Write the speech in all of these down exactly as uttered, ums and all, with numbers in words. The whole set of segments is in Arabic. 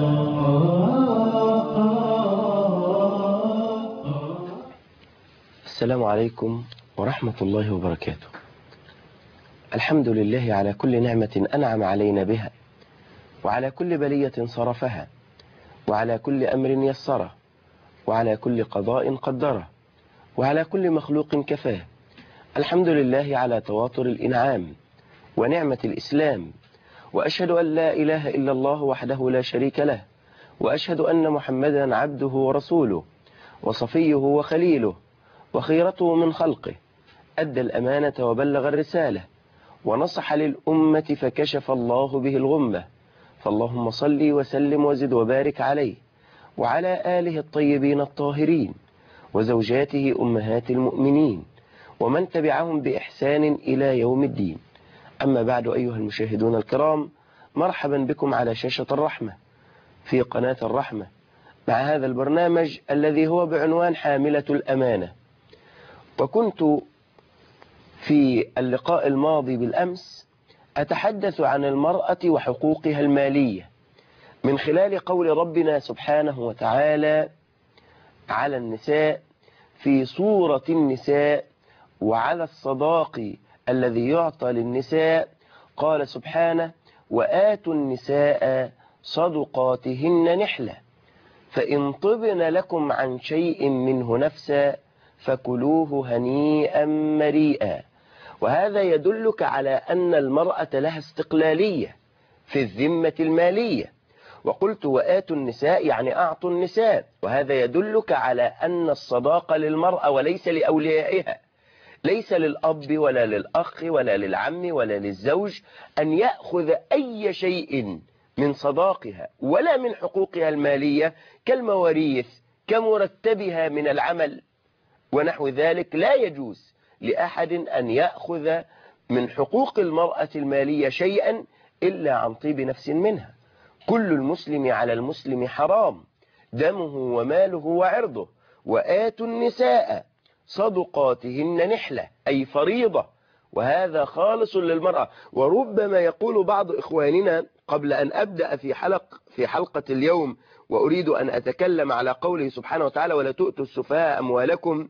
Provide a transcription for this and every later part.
السلام عليكم ورحمة الله وبركاته. الحمد لله على كل نعمة أنعم علينا بها، وعلى كل بلية صرفها، وعلى كل أمر يسره، وعلى كل قضاء قدره، وعلى كل مخلوق كفاه. الحمد لله على تواتر الإنعام ونعمة الإسلام، وأشهد أن لا إله إلا الله وحده لا شريك له، وأشهد أن محمدا عبده ورسوله وصفيه وخليله وخيرته من خلقه، أدى الأمانة وبلغ الرسالة ونصح للأمة فكشف الله به الغمة. فاللهم صل وسلم وزد وبارك عليه وعلى آله الطيبين الطاهرين وزوجاته أمهات المؤمنين ومن تبعهم بإحسان إلى يوم الدين. أما بعد، أيها المشاهدون الكرام، مرحبا بكم على شاشة الرحمة في قناة الرحمة مع هذا البرنامج الذي هو بعنوان حاملة الأمانة. وكنت في اللقاء الماضي بالأمس أتحدث عن المرأة وحقوقها المالية من خلال قول ربنا سبحانه وتعالى على النساء في سورة النساء وعلى الصداق الذي يعطى للنساء. قال سبحانه: وآتوا النساء صدقاتهن نحلة فإن طبن لكم عن شيء منه نفسا فكلوه هنيئا مريئا. وهذا يدلك على أن المرأة لها استقلالية في الذمة المالية. وقلت وآتوا النساء يعني أعطوا النساء، وهذا يدلك على أن الصداقة للمرأة وليس لأوليائها، ليس للأب ولا للأخ ولا للعم ولا للزوج أن يأخذ أي شيء من صداقها ولا من حقوقها المالية كالمواريث كمرتبها من العمل ونحو ذلك. لا يجوز لأحد أن يأخذ من حقوق المرأة المالية شيئا إلا عن طيب نفس منها. كل المسلم على المسلم حرام دمه وماله وعرضه. وآتوا النساء صدقاتهن نحلة أي فريضة، وهذا خالص للمرأة. وربما يقول بعض إخواننا قبل أن أبدأ في حلق في حلقة اليوم وأريد أن أتكلم على قوله سبحانه وتعالى: ولا تؤتوا السفهاء أموالكم،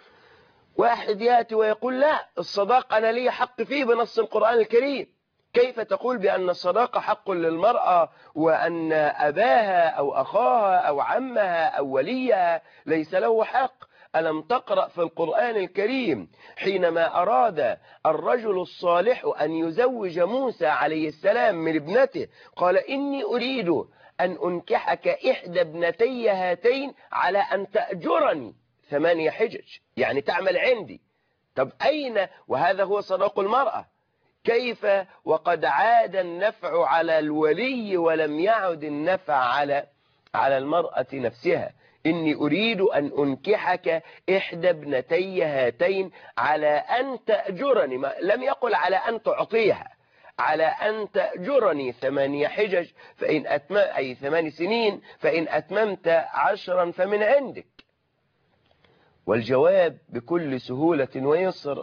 واحد يأتي ويقول: لا، الصداق أنا لي حق فيه بنص القرآن الكريم. كيف تقول بأن الصداقة حق للمرأة وأن أباها أو أخاها أو عمها أو وليها ليس له حق؟ ألم تقرأ في القرآن الكريم حينما أراد الرجل الصالح أن يزوج موسى عليه السلام من ابنته قال: إني أريد أن أنكحك إحدى ابنتي هاتين على أن تأجرني ثمانية حجج، يعني تعمل عندي. طب أين؟ وهذا هو صداق المرأة. كيف وقد عاد النفع على الولي ولم يعد النفع على على المرأة نفسها؟ إني أريد أن أنكحك إحدى ابنتي هاتين على أن تأجرني، ما لم يقل على أن تعطيها، على أن تأجرني ثمانية حجج فإن أتمم أي ثمان سنين فإن أتممت عشرا فمن عندك. والجواب بكل سهولة ويسر.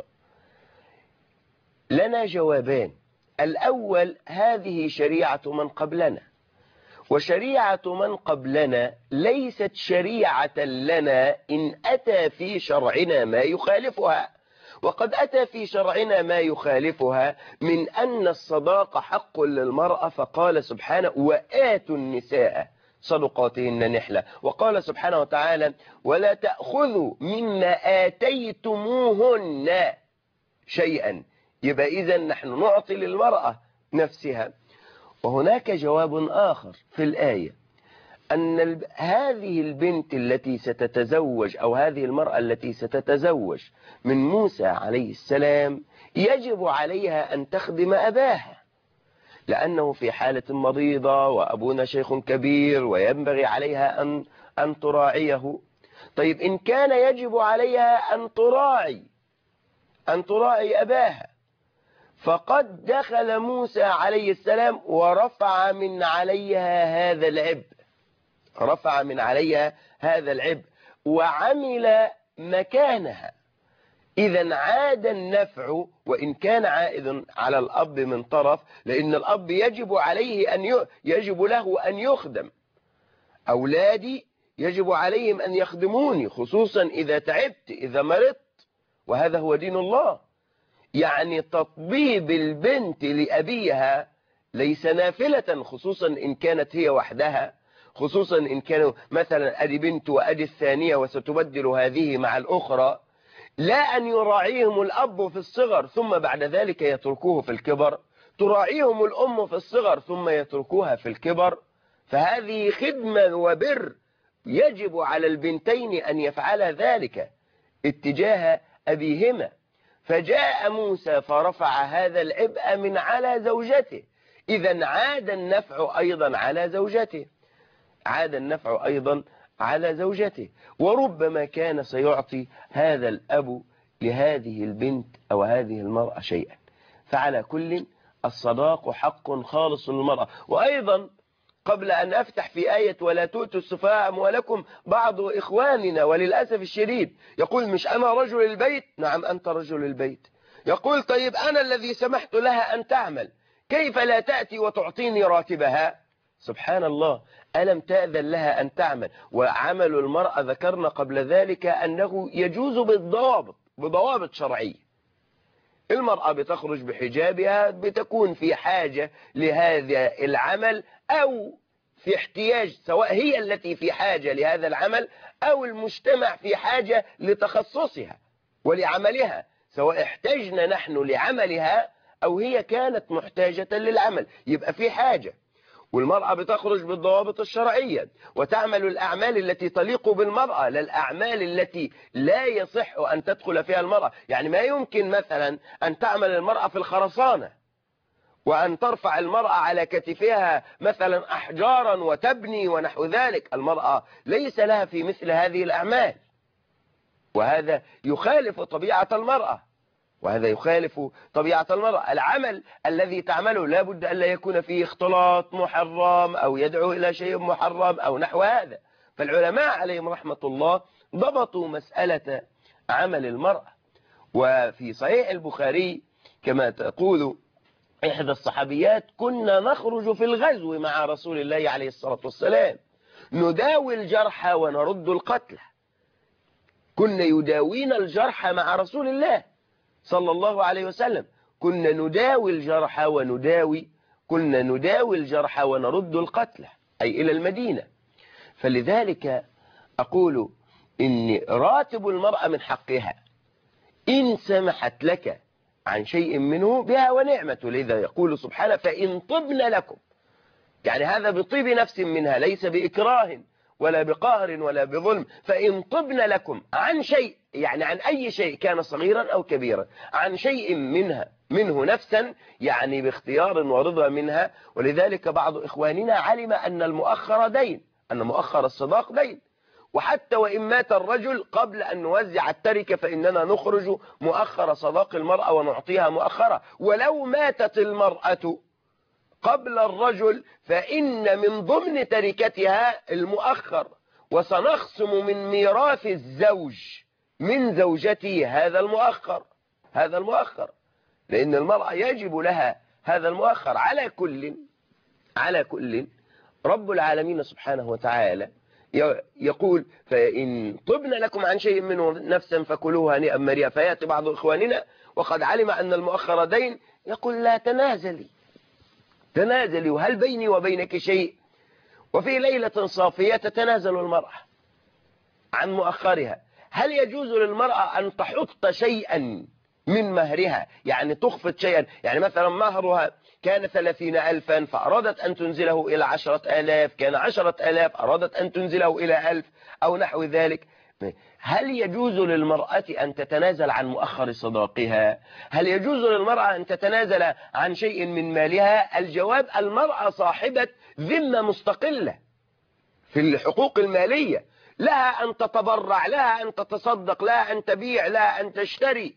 لنا جوابان. الأول: هذه شريعة من قبلنا، وشريعة من قبلنا ليست شريعة لنا إن أتى في شرعنا ما يخالفها. وقد أتى في شرعنا ما يخالفها من أن الصداق حق للمرأة، فقال سبحانه: وآتوا النساء صدقاتهن نحلة. وقال سبحانه وتعالى: ولا تأخذوا مما آتيتموهن شيئا. يبقى إذن نحن نعطي للمرأة نفسها. وهناك جواب آخر في الآية، أن هذه البنت التي ستتزوج أو هذه المرأة التي ستتزوج من موسى عليه السلام يجب عليها أن تخدم أباها، لأنه في حالة مريضة وأبونا شيخ كبير وينبغي عليها أن أن تراعيه. طيب إن كان يجب عليها أن تراعي أن تراعي أباها، فقد دخل موسى عليه السلام ورفع من عليها هذا العبء، رفع من عليها هذا العبء وعمل مكانها. إذا عاد النفع، وإن كان عائد على الأب من طرف، لأن الأب يجب عليه أن ي... يجب له أن يخدم، أولادي يجب عليهم أن يخدموني، خصوصا إذا تعبت، إذا مرضت، وهذا هو دين الله. يعني تطبيب البنت لأبيها ليس نافلة، خصوصا إن كانت هي وحدها، خصوصا إن كانوا مثلا أدي بنت وأدي الثانية وستبدل هذه مع الأخرى، لا أن يراعيهم الأب في الصغر ثم بعد ذلك يتركوه في الكبر، تراعيهم الأم في الصغر ثم يتركوها في الكبر. فهذه خدمة وبر يجب على البنتين أن يفعلا ذلك اتجاه أبيهما. فجاء موسى فرفع هذا العبء من على زوجته، إذا عاد النفع أيضا على زوجته، عاد النفع أيضا على زوجته. وربما كان سيعطي هذا الأب لهذه البنت أو هذه المرأة شيئا. فعلى كل الصداق حق خالص للمرأة. وأيضا قبل أن أفتح في آية ولا تؤتوا السفهاء أموالكم بعض إخواننا، وللأسف الشديد يقول مش أنا رجل البيت؟ نعم أنت رجل البيت. يقول طيب أنا الذي سمحت لها أن تعمل، كيف لا تأتي وتعطيني راتبها؟ سبحان الله، ألم تأذن لها أن تعمل؟ وعمل المرأة ذكرنا قبل ذلك أنه يجوز بالضوابط، بضوابط شرعية. المرأة بتخرج بحجابها، بتكون في حاجة لهذا العمل أو في احتياج، سواء هي التي في حاجة لهذا العمل أو المجتمع في حاجة لتخصصها ولعملها، سواء احتجنا نحن لعملها أو هي كانت محتاجة للعمل، يبقى في حاجة. والمرأة بتخرج بالضوابط الشرعية وتعمل الأعمال التي تليق بالمرأة، لا الأعمال التي لا يصح أن تدخل فيها المرأة. يعني ما يمكن مثلا أن تعمل المرأة في الخرسانة وأن ترفع المرأة على كتفها مثلا أحجارا وتبني ونحو ذلك، المرأة ليس لها في مثل هذه الأعمال، وهذا يخالف طبيعة المرأة، وهذا يخالف طبيعة المرأة. العمل الذي تعمله لا بد أن لا يكون فيه اختلاط محرم أو يدعو إلى شيء محرم أو نحو هذا. فالعلماء عليهم رحمة الله ضبطوا مسألة عمل المرأة. وفي صحيح البخاري كما تقول إحدى الصحابيات كنا نخرج في الغزو مع رسول الله عليه الصلاة والسلام نداوي الجرحى ونرد القتلى. كنا يداوين الجرحى مع رسول الله صلى الله عليه وسلم، كنا نداوي الجرحى ونداوي كنا نداوي الجرحى ونرد القتلى، أي إلى المدينة. فلذلك أقول إن راتب المرأة من حقها إن سمحت لك عن شيء منه بها ونعمة. لذا يقول سبحانه فإن طبن لكم، يعني هذا بطيب نفس منها، ليس بإكراه ولا بقهر ولا بظلم. فإن طبن لكم عن شيء، يعني عن أي شيء كان صغيرا أو كبيرا، عن شيء منها منه نفسا، يعني باختيار ورضا منها. ولذلك بعض إخواننا علم أن المؤخر دين، أن مؤخر الصداق دين. وحتى وإن مات الرجل قبل أن نوزع التركة فإننا نخرج مؤخر صداق المرأة ونعطيها مؤخرة. ولو ماتت المرأة قبل الرجل فإن من ضمن تركتها المؤخر، وسنخصم من ميراث الزوج من زوجته هذا المؤخر، هذا المؤخر، لأن المرأة يجب لها هذا المؤخر. على كل على كل رب العالمين سبحانه وتعالى يقول فإن طبن لكم عن شيء منه نفسا فكلوها هنيئا مريئا. فيأتي بعض إخواننا وقد علم أن المؤخر دين يقول لا تنازلي تنازلي، وهل بيني وبينك شيء؟ وفي ليلة صافية تتنازل المرأة عن مؤخرها. هل يجوز للمرأة أن تحط شيئا من مهرها، يعني تخفض شيئا؟ يعني مثلا مهرها كان ثلاثين ألفا فأرادت أن تنزله إلى عشرة آلاف، كان عشرة آلاف أرادت أن تنزله إلى ألف أو نحو ذلك. هل يجوز للمرأة أن تتنازل عن مؤخر صداقها؟ هل يجوز للمرأة أن تتنازل عن شيء من مالها؟ الجواب المرأة صاحبة ذمة مستقلة في الحقوق المالية، لها أن تتبرع، لها أن تتصدق، لها أن تبيع، لها أن تشتري.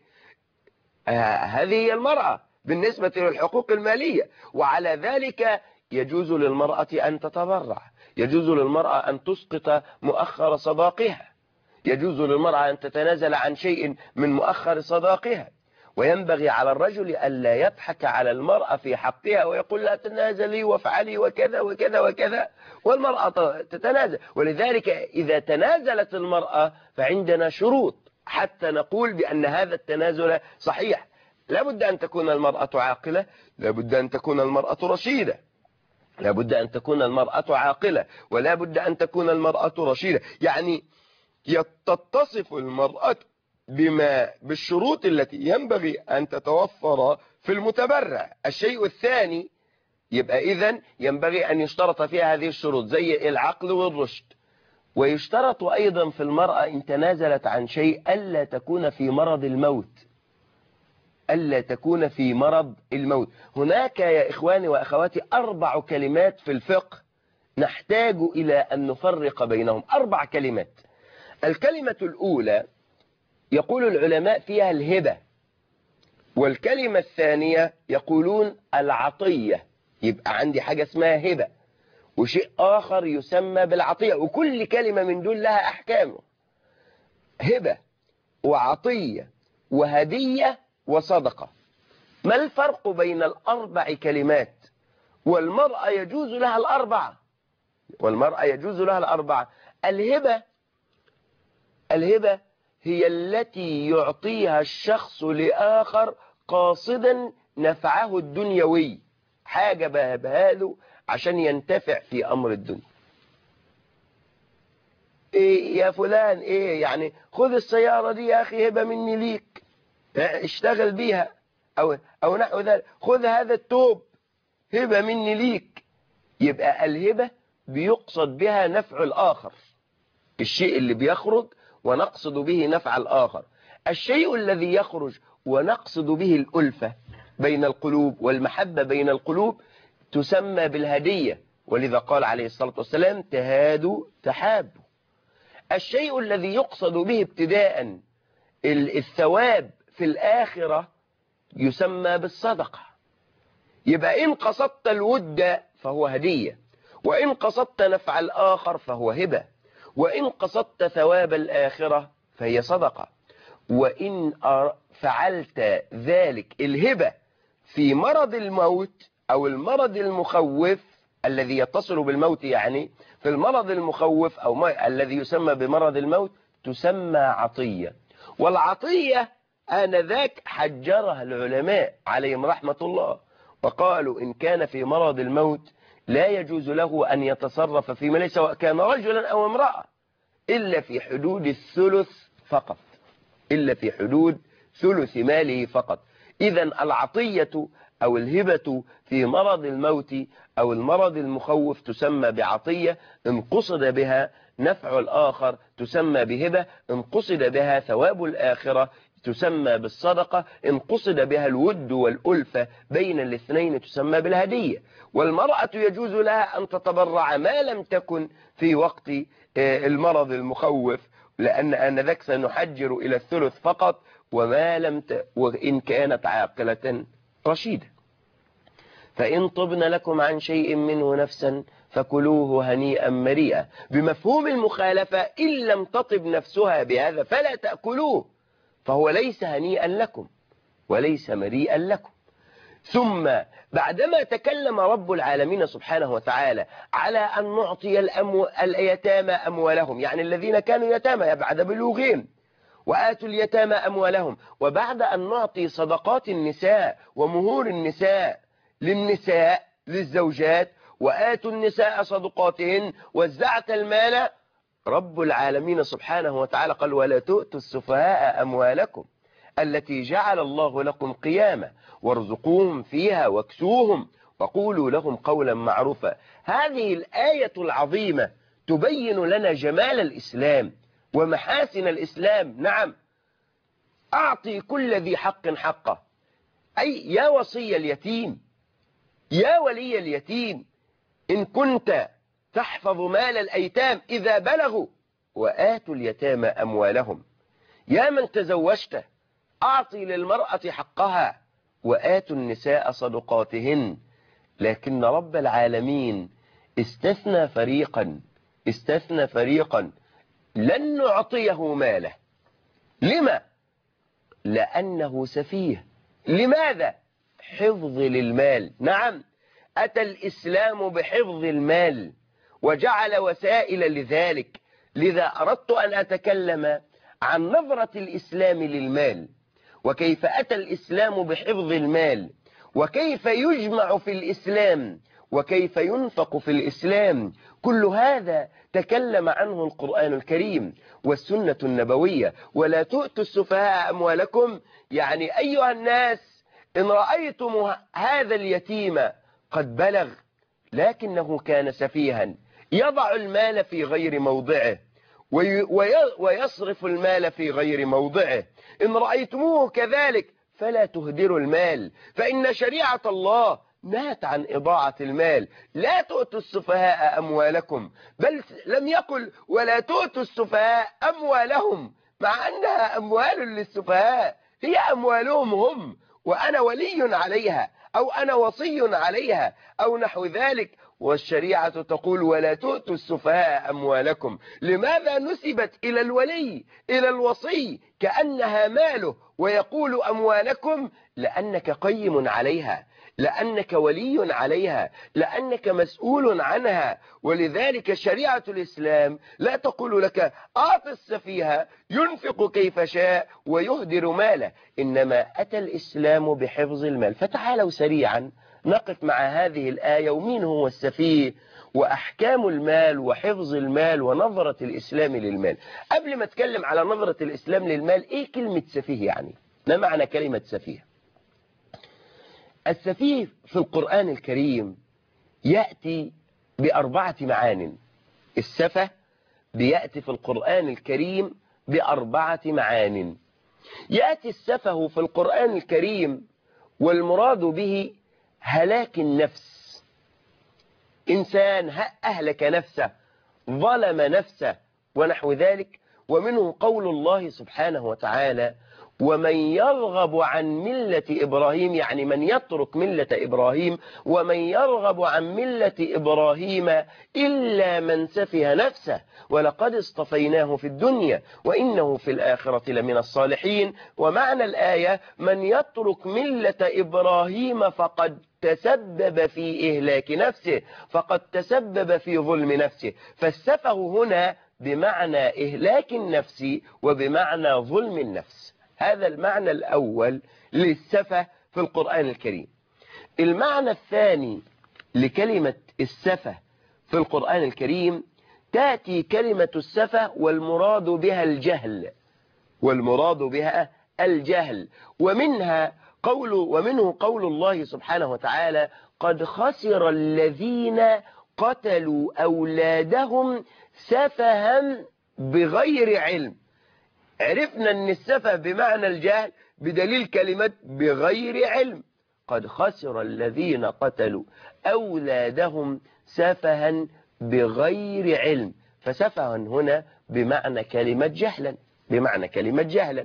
آه هذه هي المرأة بالنسبة للحقوق المالية. وعلى ذلك يجوز للمرأة أن تتبرع، يجوز للمرأة أن تسقط مؤخر صداقها، يجوز للمرأة أن تتنازل عن شيء من مؤخر صداقها. وينبغي على الرجل ألا يضحك على المرأة في حقها ويقول لها تنازلي وافعلي وكذا وكذا وكذا، والمرأة تتنازل. ولذلك إذا تنازلت المرأة فعندنا شروط حتى نقول بأن هذا التنازل صحيح. لابد أن تكون المرأة عاقلة، لابد أن تكون المرأة رشيدة، لابد أن تكون المرأة عاقلة، ولا بد أن تكون المرأة رشيدة. يعني تتصف المرأة بما بالشروط التي ينبغي أن تتوفر في المتبرع. الشيء الثاني يبقى إذن ينبغي أن يشترط فيها هذه الشروط زي العقل والرشد. ويشترط أيضا في المرأة إن تنازلت عن شيء ألا تكون في مرض الموت، ألا تكون في مرض الموت. هناك يا إخواني وأخواتي أربع كلمات في الفقه نحتاج إلى أن نفرق بينهم. أربع كلمات. الكلمة الأولى يقول العلماء فيها الهبة، والكلمة الثانية يقولون العطية. يبقى عندي حاجة اسمها هبة وشيء آخر يسمى بالعطية، وكل كلمة من دول لها أحكامه. هبة وعطية وهدية وصدقة. ما الفرق بين الأربع كلمات؟ والمرأة يجوز لها الأربعة، والمرأة يجوز لها الأربعة. الهبة الهبة هي التي يعطيها الشخص لآخر قاصدا نفعه الدنيوي، حاجة بهبها له عشان ينتفع في أمر الدنيا. إيه يا فلان، إيه يعني خذ السيارة دي يا أخي هبة مني ليك، اشتغل بيها، أو, أو نحو ذلك. خذ هذا التوب هبة مني ليك. يبقى الهبة بيقصد بها نفع الآخر، الشيء اللي بيخرج ونقصد به نفع الآخر. الشيء الذي يخرج ونقصد به الألفة بين القلوب والمحبة بين القلوب تسمى بالهدية، ولذا قال عليه الصلاة والسلام تهادوا تحابوا. الشيء الذي يقصد به ابتداء الثواب في الآخرة يسمى بالصدقة. يبقى إن قصدت الود فهو هدية، وإن قصدت نفع الآخر فهو هبة، وإن قصدت ثواب الآخرة فهي صدقة. وإن فعلت ذلك الهبة في مرض الموت أو المرض المخوف الذي يتصل بالموت، يعني في المرض المخوف أو ما الذي يسمى بمرض الموت تسمى عطية. والعطية آنذاك حجرها العلماء عليهم رحمة الله، وقالوا إن كان في مرض الموت لا يجوز له أن يتصرف في ماله سواء كان رجلا أو امرأة إلا في حدود الثلث فقط، إلا في حدود ثلث ماله فقط. إذن العطية أو الهبة في مرض الموت أو المرض المخوف تسمى بعطية، إن قصد بها نفع الآخر تسمى بهبة، إن قصد بها ثواب الآخرة تسمى بالصدقة، إن قصد بها الود والألفة بين الاثنين تسمى بالهدية. والمرأة يجوز لها أن تتبرع ما لم تكن في وقت المرض المخوف، لأن آنذاك سنحجر إلى الثلث فقط، وما لم ت... وإن كانت عاقلة رشيدة. فإن طبن لكم عن شيء منه نفسا فكلوه هنيئا مريئا. بمفهوم المخالفة إن لم تطب نفسها بهذا فلا تأكلوه، فهو ليس هنيئا لكم وليس مريئا لكم. ثم بعدما تكلم رب العالمين سبحانه وتعالى على أن نعطي الأمو... اليتامى أموالهم، يعني الذين كانوا يتامى بعد بلوغهم، وآتوا اليتامى أموالهم، وبعد أن نعطي صدقات النساء ومهور النساء للنساء للزوجات، وآتوا النساء صدقاتهن وزعت المال، رب العالمين سبحانه وتعالى قال ولا تؤتوا السفهاء أموالكم التي جعل الله لكم قياما وارزقوهم فيها واكسوهم وقولوا لهم قولا معروفا. هذه الآية العظيمة تبين لنا جمال الإسلام ومحاسن الإسلام. نعم، أعطي كل ذي حق حقه، أي يا وصي اليتيم، يا ولي اليتيم، إن كنت تحفظ مال الأيتام إذا بلغوا، وآتوا اليتامى أموالهم. يا من تزوجت أعطي للمرأة حقها، وآتوا النساء صدقاتهن. لكن رب العالمين استثنى فريقا استثنى فريقا لن نعطيه ماله. لما؟ لأنه سفيه لماذا؟ حفظ للمال. نعم، أتى الإسلام بحفظ المال وجعل وسائل لذلك. لذا أردت أن أتكلم عن نظرة الإسلام للمال، وكيف أتى الإسلام بحفظ المال، وكيف يجمع في الإسلام، وكيف ينفق في الإسلام. كل هذا تكلم عنه القرآن الكريم والسنة النبوية. ولا تؤتوا السفهاء أموالكم، يعني أيها الناس إن رأيتم هذا اليتيم قد بلغ لكنه كان سفيها يضع المال في غير موضعه ويصرف المال في غير موضعه، إن رأيتموه كذلك فلا تهدروا المال، فإن شريعة الله نهت عن إضاعة المال. لا تؤتوا السفهاء أموالكم، بل لم يقل ولا تؤتوا السفهاء أموالهم، مع أنها أموال للسفهاء، هي أموالهم هم، وأنا ولي عليها أو أنا وصي عليها أو نحو ذلك. والشريعة تقول ولا تؤتوا السفهاء أموالكم. لماذا نسبت إلى الولي إلى الوصي كأنها ماله، ويقول أموالكم؟ لأنك قيم عليها، لأنك ولي عليها، لأنك مسؤول عنها. ولذلك شريعة الإسلام لا تقول لك أعط السفيه ينفق كيف شاء ويهدر ماله، إنما أتى الإسلام بحفظ المال. فتعالوا سريعا نقف مع هذه الآية، ومين هو السفيه، وأحكام المال وحفظ المال ونظرة الإسلام للمال. قبل ما أتكلم على نظرة الإسلام للمال، إيه كلمة سفيه يعني؟ ما معنى كلمة سفيه؟ السفيه في القرآن الكريم يأتي بأربعة معان. السفه بيأتي في القرآن الكريم بأربعة معان. يأتي السفه في القرآن الكريم والمراد به هلاك النفس، إنسان أهلك نفسه، ظلم نفسه ونحو ذلك. ومنه قول الله سبحانه وتعالى ومن يرغب عن ملة إبراهيم، يعني من يترك ملة إبراهيم، ومن يرغب عن ملة إبراهيم إلا من سفه نفسه ولقد اصطفيناه في الدنيا وإنه في الآخرة لمن الصالحين. ومعنى الآية من يترك ملة إبراهيم فقد تسبب في إهلاك نفسه، فقد تسبب في ظلم نفسه. فالسفه هنا بمعنى إهلاك النفس وبمعنى ظلم النفس. هذا المعنى الأول للسفه في القرآن الكريم. المعنى الثاني لكلمة السفه في القرآن الكريم، تأتي كلمة السفه والمراد بها الجهل، والمراد بها الجهل. ومنها قول ومنه قول الله سبحانه وتعالى قد خسر الذين قتلوا أولادهم سفها بغير علم. عرفنا أن السفه بمعنى الجهل بدليل كلمة بغير علم. قد خسر الذين قتلوا أولادهم سفها بغير علم. فسفها هنا بمعنى كلمة جهلا، بمعنى كلمة جهلا.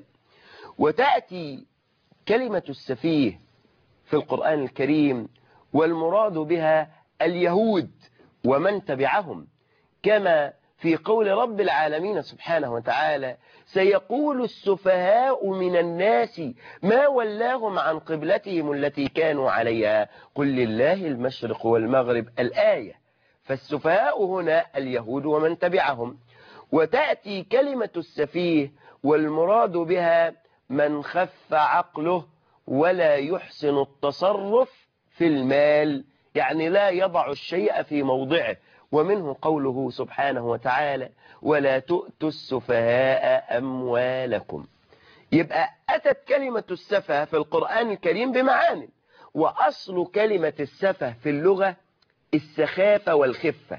وتأتي كلمة السفيه في القرآن الكريم والمراد بها اليهود ومن تبعهم، كما في قول رب العالمين سبحانه وتعالى سيقول السفهاء من الناس ما ولاهم عن قبلتهم التي كانوا عليها قل لله المشرق والمغرب. الآية. فالسفهاء هنا اليهود ومن تبعهم. وتأتي كلمة السفيه والمراد بها من خف عقله ولا يحسن التصرف في المال، يعني لا يضع الشيء في موضعه. ومنه قوله سبحانه وتعالى ولا تؤتوا السفهاء أموالكم. يبقى أتت كلمة السفه في القرآن الكريم بمعان. وأصل كلمة السفه في اللغة السخافة والخفة،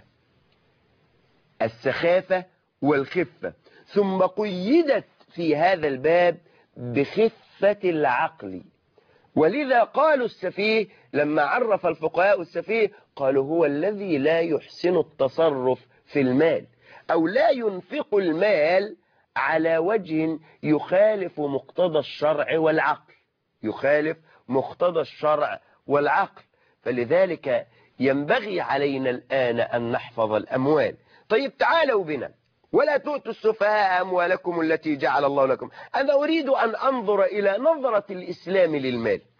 السخافة والخفة، ثم قيدت في هذا الباب بخفة العقل. ولذا قالوا السفيه لما عرف الفقهاء السفيه قالوا هو الذي لا يحسن التصرف في المال، أو لا ينفق المال على وجه يخالف مقتضى الشرع والعقل، يخالف مقتضى الشرع والعقل. فلذلك ينبغي علينا الآن أن نحفظ الأموال. طيب تعالوا بنا ولا تؤتوا السفهاء أموالكم التي جعل الله لكم. أنا أريد أن أنظر إلى نظرة الإسلام للمال.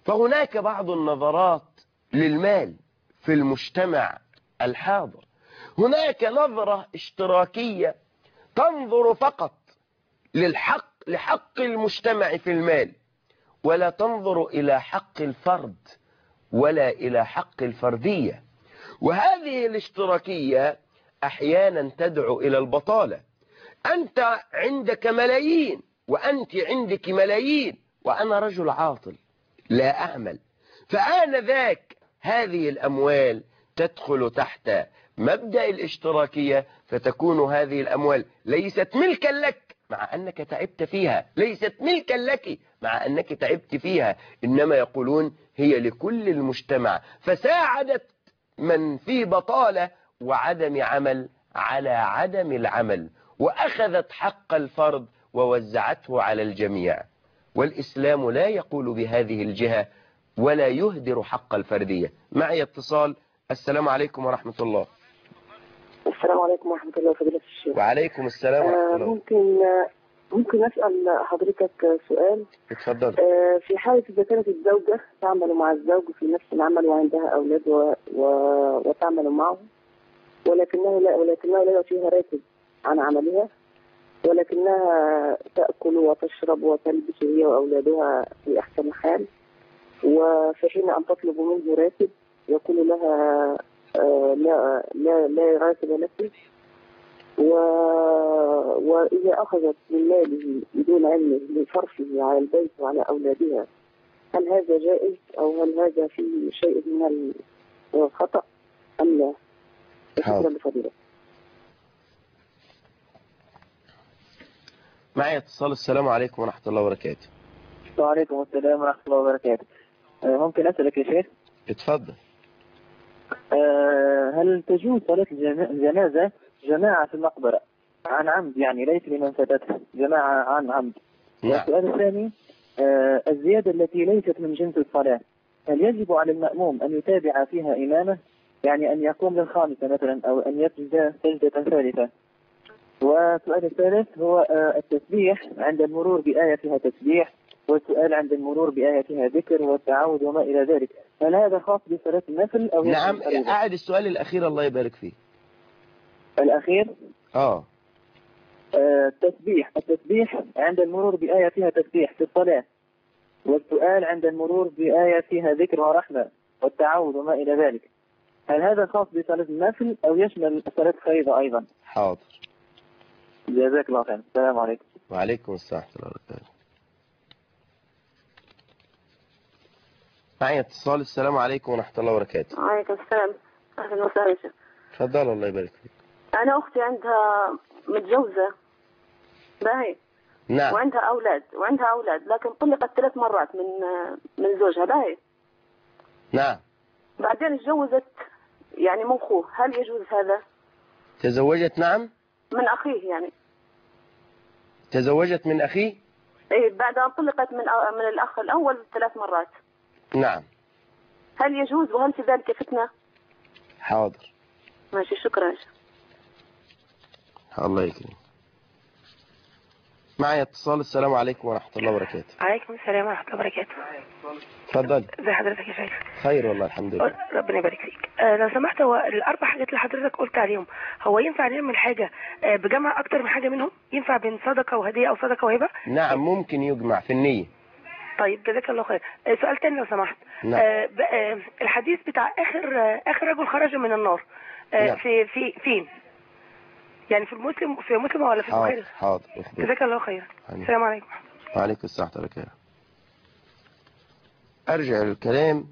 فهناك بعض النظرات للمال في المجتمع الحاضر. هناك نظرة اشتراكية تنظر فقط للحق لحق المجتمع في المال، ولا تنظر إلى حق الفرد ولا إلى حق الفردية. وهذه الاشتراكية أحيانا تدعو إلى البطالة. أنت عندك ملايين وأنت عندك ملايين وأنا رجل عاطل لا أعمل، فآنذاك هذه الأموال تدخل تحت مبدأ الاشتراكية، فتكون هذه الأموال ليست ملكا لك مع أنك تعبت فيها، ليست ملكا لك مع أنك تعبت فيها، إنما يقولون هي لكل المجتمع، فساعدت من في بطالة وعدم عمل على عدم العمل، وأخذت حق الفرد ووزعته على الجميع. والإسلام لا يقول بهذه الجهة ولا يهدر حق الفردية. معي اتصال. السلام عليكم ورحمة الله. السلام عليكم ورحمة الله وفضيلة الشيخ. وعليكم السلام ورحمة الله. ممكن ممكن أسأل حضرتك سؤال؟ اتفضل. في حالة إذا كانت الزوجة تعمل مع الزوج في نفس العمل وعندها أولاد و... و... وتعمل معه، ولكنها لا ولكنها لا يعطيها راتب عن عملها، ولكنها تأكل وتشرب وتلبس هي وأولادها في أحسن حال، وفي حين أن تطلب منه راتب يقول لها آه لا لا لا راتب لك، و... وإذا أخذت من ماله بدون علمه لصرفه على البيت وعلى أولادها، هل هذا جائز أو هل هذا فيه شيء من الخطأ أم لا؟ شكرا لفضيلة. معي اتصال. السلام عليكم ورحمة الله وبركاته. وعليكم السلام ورحمة الله وبركاته. ممكن أسألك يا شيخ؟ اتفضل. هل تجوز صلاة الجنازة جماعة في المقبرة عن عمد، يعني ليس لمن فاتته، جماعة عن عمد؟ نعم. والسؤال الثاني، الزيادة التي ليست من جنس الصلاة هل يجب على المأموم أن يتابع فيها إمامه، يعني أن يقوم للخامسة مثلا أو أن يسجد سجدة ثالثة؟ والسؤال الثالث هو التسبيح عند المرور بآية فيها تسبيح، والسؤال عند المرور بآية فيها ذكر والتعاوذ وما إلى ذلك، هل هذا خاص بصلاة النفل أو؟ نعم. أعد السؤال الأخير الله يبارك فيه. الأخير آه التسبيح التسبيح عند المرور بآية فيها تسبيح في الصلاة، والسؤال عند المرور بآية فيها ذكر ورحمة والتعاوذ وما إلى ذلك، هل هذا خاص بصلاة النفل أو يشمل صلاة الفريضة أيضا؟ حاضر. جزاك الله خير. السلام عليكم. وعليكم السلام ورحمة الله وبركاته. معي اتصال. السلام عليكم ورحمة الله وبركاته. وعليكم السلام. أهلا وسهلا. تفضل الله يبارك فيك. أنا أختي عندها متجوزة باهي. نعم. وعندها أولاد وعندها أولاد لكن طلقت ثلاث مرات من من زوجها باهي. نعم. بعدين اتجوزت يعني من أخوه، هل يجوز هذا؟ تزوجت. نعم. من أخيه يعني. تزوجت من أخيه. إيه بعد أن طلقت من من الأخ الأول ثلاث مرات. نعم. هل يجوز وهل في ذلك فتنة؟ حاضر. ماشي. شكرا. الله يكرمك. معي اتصال. السلام عليكم ورحمة الله وبركاته. عليكم السلام ورحمة الله وبركاته. تفضل. ازي حضرتك يا شيخ؟ خير والله الحمد لله. ربنا يبارك فيك. آه لو سمحت، هو الأربع حاجات اللي حضرتك قلت عليهم، هو ينفع نعمل حاجة آه بجمع أكتر من حاجة منهم؟ ينفع بين صدقة وهدية أو صدقة وهبة؟ نعم ممكن يجمع في النية. طيب جزاك الله خير. آه سؤال تاني لو سمحت. نعم. آه آه الحديث بتاع آخر آه آخر رجل خرج من النار آه نعم. في في فين؟ يعني في المسلم في مسلم ولا في البخاري؟ حاضر حاضر. جزاك الله خير. السلام عليكم. وعليكم السلام ورحمة الله وبركاته. أرجع للكلام.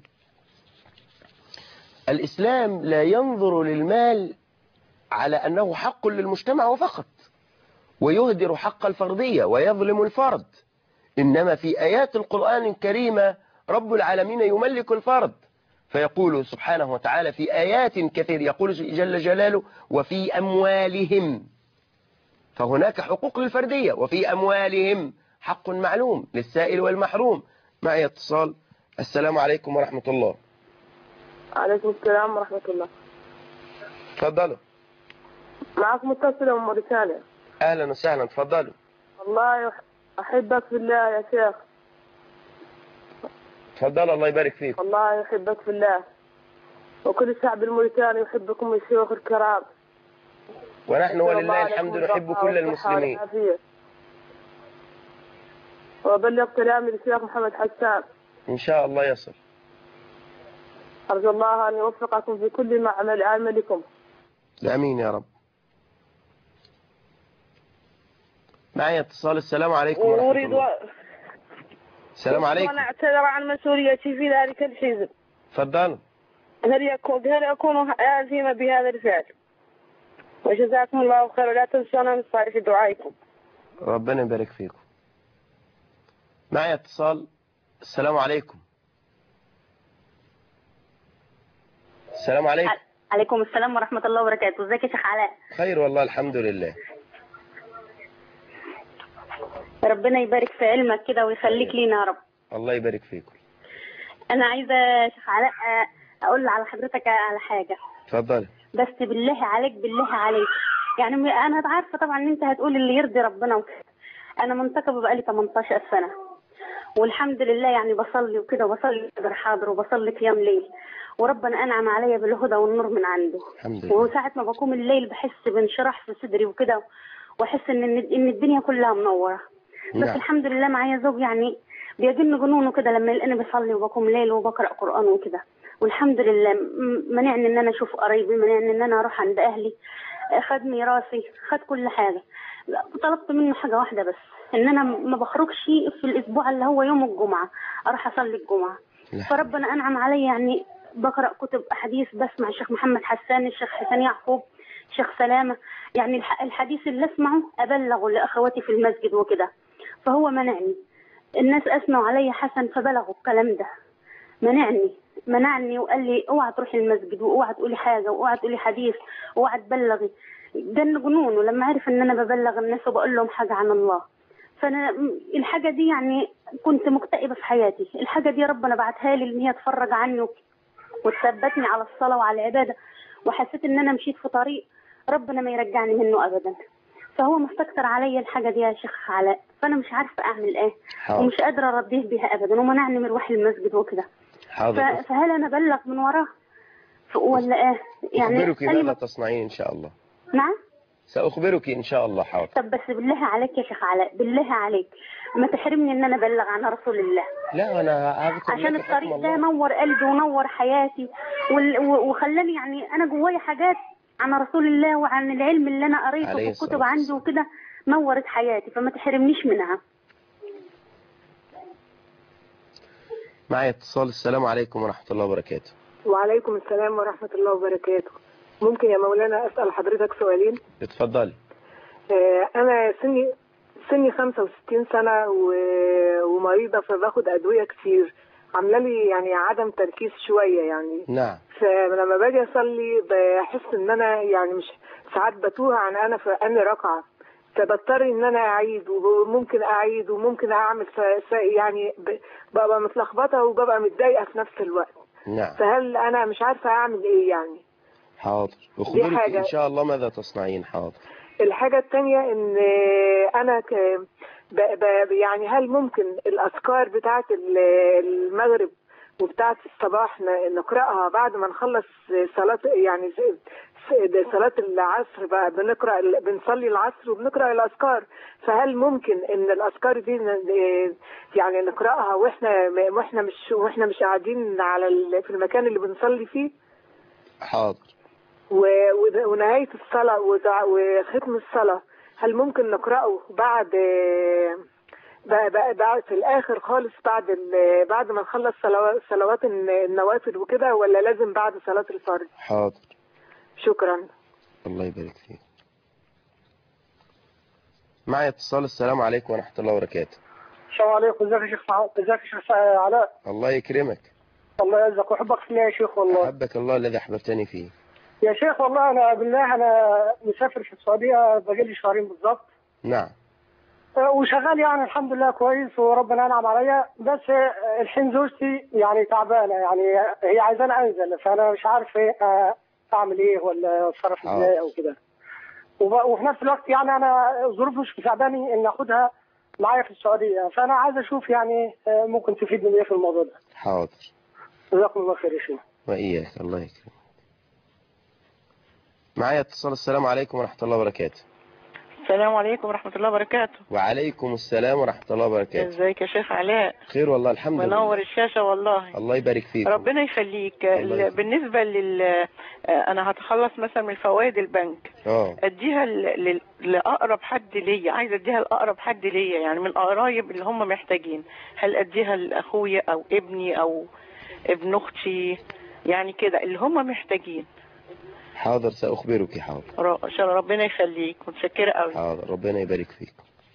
الإسلام لا ينظر للمال على أنه حق للمجتمع وفقط ويهدر حق الفردية ويظلم الفرد، إنما في آيات القرآن الكريمة رب العالمين يملك الفرد، فيقول سبحانه وتعالى في آيات كثير، يقول جل جلاله وفي أموالهم، فهناك حقوق للفردية، وفي أموالهم حق معلوم للسائل والمحروم. معي اتصال. السلام عليكم ورحمة الله. عليكم السلام ورحمة الله. تفضلوا. معكم متصلة من موريتانيا. أهلا وسهلا. تفضلوا. والله أحبك في الله يا شيخ. تفضل. الله يبارك فيك. الله يحبك في الله، وكل الشعب الموريتاني يحبكم الشيوخ الكرام. ونحن ولله الحمد نحب كل المسلمين. وبلغ كلامي للشيخ محمد حسان. إن شاء الله يصل. أرجو الله أن يوفقكم في كل معمل عملكم. آمين يا رب. معي اتصال. السلام عليكم ورحمة الله. السلام عليكم. أنا أعتذر عن مسؤوليتي في ذلك الحزب. تفضل. هل يكون هل أكون آثما بهذا الفعل؟ وجزاكم الله خير، لا تنسونا من صالح دعائكم. ربنا يبارك فيكم. معي اتصال. السلام عليكم. السلام عليكم. عليكم السلام ورحمة الله وبركاته. ازيك يا شيخ علاء؟ خير والله الحمد لله. ربنا يبارك في علمك كده ويخليك لينا يا رب. الله يبارك فيكم. أنا عايزة يا شيخ علاء أقول على حضرتك على حاجة. اتفضلي. بس بالله عليك بالله عليك، يعني أنا عارفة طبعا إن أنت هتقول اللي يرضي ربنا وكده. أنا منتقبة بقالي ثمانية عشر سنة والحمد لله، يعني بصلي وكده وبصلي قدر حاضر وبصلي قيام ليل، وربنا أنعم عليا بالهدى والنور من عنده. الحمد لله. وساعة ما بقوم الليل بحس بانشراح في صدري وكده، واحس ان ان الدنيا كلها منوره. بس نعم. الحمد لله معايا زوج يعني بيجن جنونه كده لما يلاقيني بصلي وبقوم ليل وبقرا قران وكده، والحمد لله منعني ان انا اشوف قرايبي، منعني ان انا اروح عند اهلي، خد ميراثي، خد كل حاجه. طلبت منه حاجه واحده بس، ان انا ما بخرجش في الاسبوع اللي هو يوم الجمعه اروح اصلي الجمعه. لا. فربنا انعم عليا، يعني بقرا كتب احاديث، بسمع الشيخ محمد حسان، الشيخ حسين يعقوب، الشيخ سلامه، يعني الحديث اللي اسمعه ابلغه لاخواتي في المسجد وكده. فهو منعني. الناس اثنوا علي حسن فبلغوا الكلام ده، منعني منعني وقال لي اوعى تروحي المسجد واوعى تقولي حاجه واوعى تقولي حديث واوعى تبلغي. جن جنونه لما عرف ان انا ببلغ الناس وبقول لهم حاجه عن الله. فانا الحاجه دي يعني كنت مكتئبه في حياتي، الحاجه دي ربنا بعتها لي ان هي تفرج عني وتثبتني على الصلاه وعلى العباده، وحسيت ان انا مشيت في طريق ربنا ما يرجعني منه ابدا. فهو مستكتر عليا الحاجه دي يا شيخ علاء، فانا مش عارفه اعمل ايه حاضر. ومش قادره ارضيه بيها ابدا، ومنعني من روح المسجد وكده. حاضر. فهل انا ابلغ من وراه ولا ايه؟ يعني اخبرك ماذا تصنعين ان شاء الله. نعم ساخبرك ان شاء الله. حاضر. طب بس بالله عليك يا شيخ علاء، بالله عليك ما تحرمني ان انا ابلغ عن رسول الله. لا انا هذكر عشان الطريق ده نور قلبي ونور حياتي وخلاني يعني انا جوايا حاجات عن رسول الله وعن العلم اللي انا قريته في الكتب عنده وكده، نورت حياتي، فما تحرمنيش منها. معي اتصال. السلام عليكم ورحمة الله وبركاته. وعليكم السلام ورحمة الله وبركاته. ممكن يا مولانا أسأل حضرتك سؤالين؟ اتفضلي. آه أنا سني سني خمسة وستين سنة ومريضة، فباخد أدوية كتير عاملة لي يعني عدم تركيز شوية يعني. نعم. فلما باجي أصلي بحس إن أنا يعني مش ساعات بتوه عن أنا في أني ركعة، فبضطر ان انا اعيد وممكن اعيد وممكن اعمل يعني ببقى متلخبطه وببقى متضايقه في نفس الوقت. نعم. فهل انا مش عارفه اعمل ايه يعني؟ حاضر. اخبرك ان شاء الله ماذا تصنعين. حاضر. الحاجه الثانيه ان انا ك... ب... ب... يعني هل ممكن الاذكار بتاعه المغرب وبتاعه الصباح نقراها بعد ما نخلص صلاه يعني صلاة العصر بقى بنقرأ بنصلي العصر وبنقرأ الأذكار، فهل ممكن إن الأذكار دي يعني نقرأها وإحنا وإحنا مش وإحنا مش قاعدين على في المكان اللي بنصلي فيه؟ حاضر. ونهاية الصلاة وختم الصلاة هل ممكن نقرأه بعد بعد في الآخر خالص بعد بعد ما نخلص صلوات النوافل وكده، ولا لازم بعد صلاة الفرض؟ حاضر. شكرا. الله يبارك فيك. معي اتصال. السلام عليكم ورحمة الله وبركاته. السلام عليكم. ازيك يا شيخ ازيك يا شيخ علاء؟ الله يكرمك. الله يعزك ويحبك في الله يا شيخ والله. أحبك الله الذي أحببتني فيه. يا شيخ والله أنا بالله أنا مسافر في السعودية بقالي شهرين بالظبط. نعم. وشغال يعني الحمد لله كويس وربنا أنعم عليا، بس الحين زوجتي يعني تعبانة، يعني هي عايزاني أنزل، فأنا مش عارف إيه اعمل ايه ولا اتصرف ازاي او كده. وفي نفس الوقت يعني انا ظروفي مش مساعداني ان اخدها معايا في السعوديه، فانا عايز اشوف يعني آه، ممكن تفيدني بايه في الموضوع ده. حاضر. جزاكم الله خير يا شيخ. وإياك، الله يكرمك. معايا اتصال. السلام عليكم ورحمة الله وبركاته. السلام عليكم ورحمة الله وبركاته. وعليكم السلام ورحمة الله وبركاته. ازيك يا شيخ علاء؟ خير والله الحمد لله. منور الشاشة والله. الله يبارك فيك. ربنا يخليك. الله يخليك. بالنسبة لل انا هتخلص مثلا من فوائد البنك، اه اديها ل... ل... لاقرب حد ليا، عايزه اديها لاقرب حد ليا يعني من قرايب اللي هم محتاجين. هل اديها لاخويا او ابني او ابن اختي يعني كده اللي هم محتاجين؟ حاضر سأخبرك. حاضر. ربنا يخليك، متشكرة قوي. حاضر، ربنا يبارك فيك.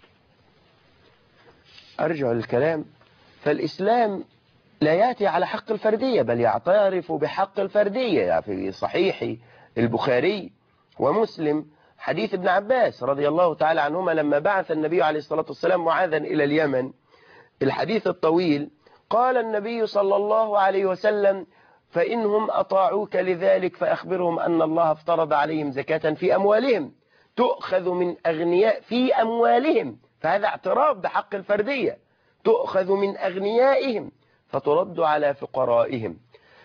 أرجع للكلام. فالإسلام لا يأتي على حق الفردية، بل يعترف بحق الفردية. يعني في صحيح البخاري ومسلم حديث ابن عباس رضي الله تعالى عنهما لما بعث النبي عليه الصلاة والسلام معاذا إلى اليمن، الحديث الطويل، قال النبي صلى الله عليه وسلم: فإنهم أطاعوك لذلك فأخبرهم أن الله افترض عليهم زكاة في أموالهم تؤخذ من أغنياء في أموالهم، فهذا اعتراف بحق الفردية، تؤخذ من أغنيائهم فترد على فقرائهم.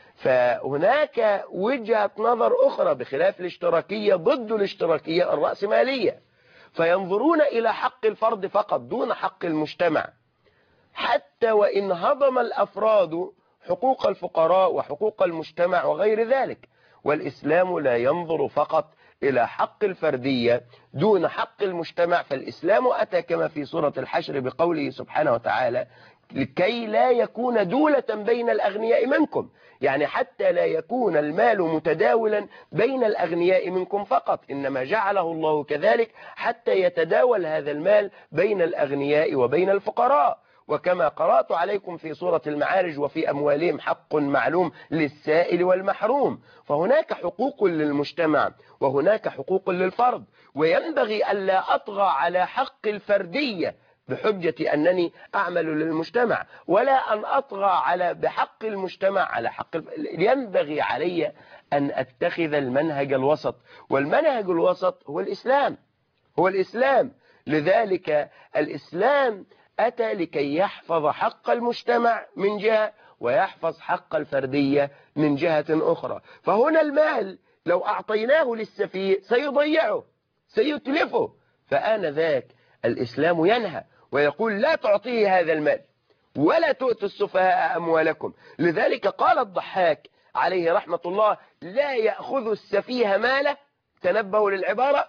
فهناك وجهة نظر أخرى بخلاف الاشتراكية، ضد الاشتراكية الرأسمالية، فينظرون إلى حق الفرد فقط دون حق المجتمع، حتى وإن هضم الأفراد حقوق الفقراء وحقوق المجتمع وغير ذلك. والإسلام لا ينظر فقط إلى حق الفردية دون حق المجتمع، فالإسلام أتى كما في سورة الحشر بقوله سبحانه وتعالى: لكي لا يكون دولة بين الأغنياء منكم، يعني حتى لا يكون المال متداولا بين الأغنياء منكم فقط، إنما جعله الله كذلك حتى يتداول هذا المال بين الأغنياء وبين الفقراء. وكما قرأت عليكم في سورة المعارج: وفي أموالهم حق معلوم للسائل والمحروم. فهناك حقوق للمجتمع وهناك حقوق للفرد، وينبغي ألا أطغى على حق الفردية بحجة أنني أعمل للمجتمع، ولا أن أطغى على بحق المجتمع على حق الف... ينبغي علي أن أتخذ المنهج الوسط، والمنهج الوسط هو الإسلام، هو الإسلام. لذلك الإسلام أتى لكي يحفظ حق المجتمع من جهة ويحفظ حق الفردية من جهة أخرى. فهنا المال لو أعطيناه للسفيه سيضيعه سيتلفه، فآنذاك الإسلام ينهى ويقول: لا تعطيه هذا المال ولا تؤتوا السفهاء أموالكم. لذلك قال الضحاك عليه رحمة الله: لا يأخذ السفيه ماله، تنبهوا للعبارة،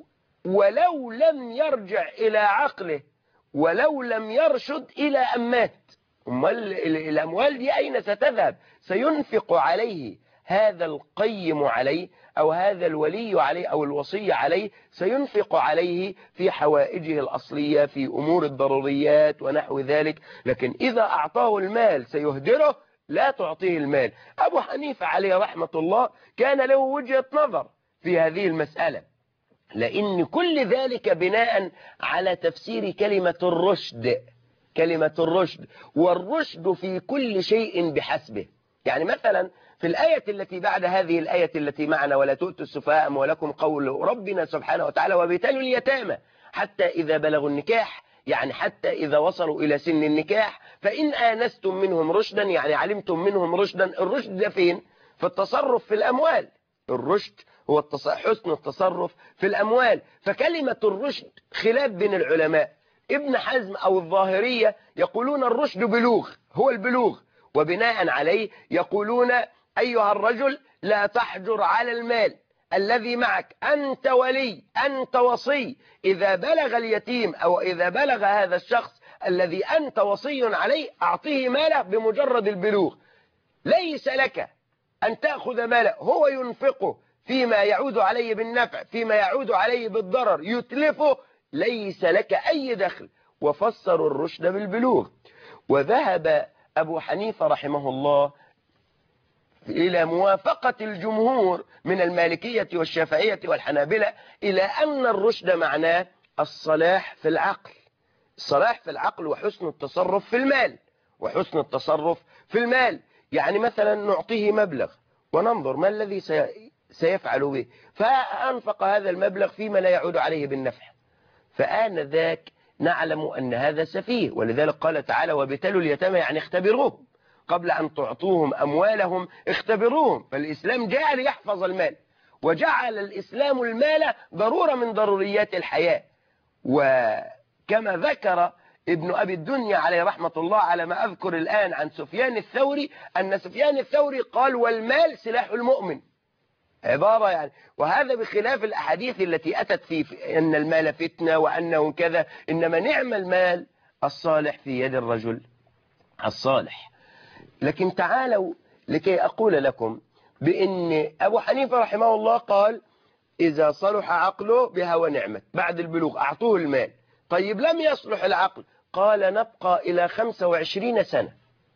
ولو لم يرجع إلى عقله ولو لم يرشد إلى أن مات. أمال الأموال دي أين ستذهب؟ سينفق عليه هذا القيم عليه أو هذا الولي عليه أو الوصي عليه، سينفق عليه في حوائجه الأصلية، في أمور الضروريات ونحو ذلك. لكن إذا أعطاه المال سيهدره، لا تعطيه المال. أبو حنيفة عليه رحمة الله كان له وجهة نظر في هذه المسألة، لأن كل ذلك بناء على تفسير كلمة الرشد، كلمة الرشد، والرشد في كل شيء بحسبه. يعني مثلا في الآية التي بعد هذه الآية التي معنا: ولا تؤتوا السفهاء أموالكم، قول ربنا سبحانه وتعالى: وابتلوا اليتامى حتى إذا بلغوا النكاح، يعني حتى إذا وصلوا إلى سن النكاح، فإن آنستم منهم رشدا، يعني علمتم منهم رشدا. الرشد ده فين؟ في التصرف في الأموال. الرشد هو حسن التصرف في الأموال. فكلمة الرشد خلاف بين العلماء. ابن حزم أو الظاهرية يقولون الرشد بلوغ، هو البلوغ، وبناء عليه يقولون: أيها الرجل لا تحجر على المال الذي معك، أنت ولي، أنت وصي، إذا بلغ اليتيم أو إذا بلغ هذا الشخص الذي أنت وصي عليه أعطيه ماله بمجرد البلوغ. ليس لك أن تأخذ ماله، هو ينفقه فيما يعود عليه بالنفع، فيما يعود عليه بالضرر، يتلفه، ليس لك أي دخل. وفسروا الرشد بالبلوغ. وذهب أبو حنيفة رحمه الله إلى موافقة الجمهور من المالكية والشافعية والحنابلة إلى أن الرشد معناه الصلاح في العقل، الصلاح في العقل وحسن التصرف في المال، وحسن التصرف في المال. يعني مثلا نعطيه مبلغ وننظر ما الذي سيفعل به، فأنفق هذا المبلغ فيما لا يعود عليه بالنفع، فآنذاك نعلم أن هذا سفيه، ولذلك قال تعالى وابتلوا اليتامى يعني اختبروهم قبل أن تعطوهم أموالهم، اختبروهم. فالإسلام جاء ليحفظ المال، وجعل الإسلام المال ضرورة من ضروريات الحياة. وكما ذكر ابن أبي الدنيا عليه رحمة الله على ما أذكر الآن عن سفيان الثوري، أن سفيان الثوري قال والمال سلاح المؤمن، عبارة يعني، وهذا بخلاف الأحاديث التي أتت في أن المال فتنة وأنه كذا، إنما نعم المال الصالح في يد الرجل الصالح. لكن تعالوا لكي أقول لكم بأن أبو حنيفة رحمه الله قال إذا صلح عقله بها ونعمت، بعد البلوغ أعطوه المال. طيب لم يصلح العقل، قال نبقى إلى خمسة وعشرين سنة،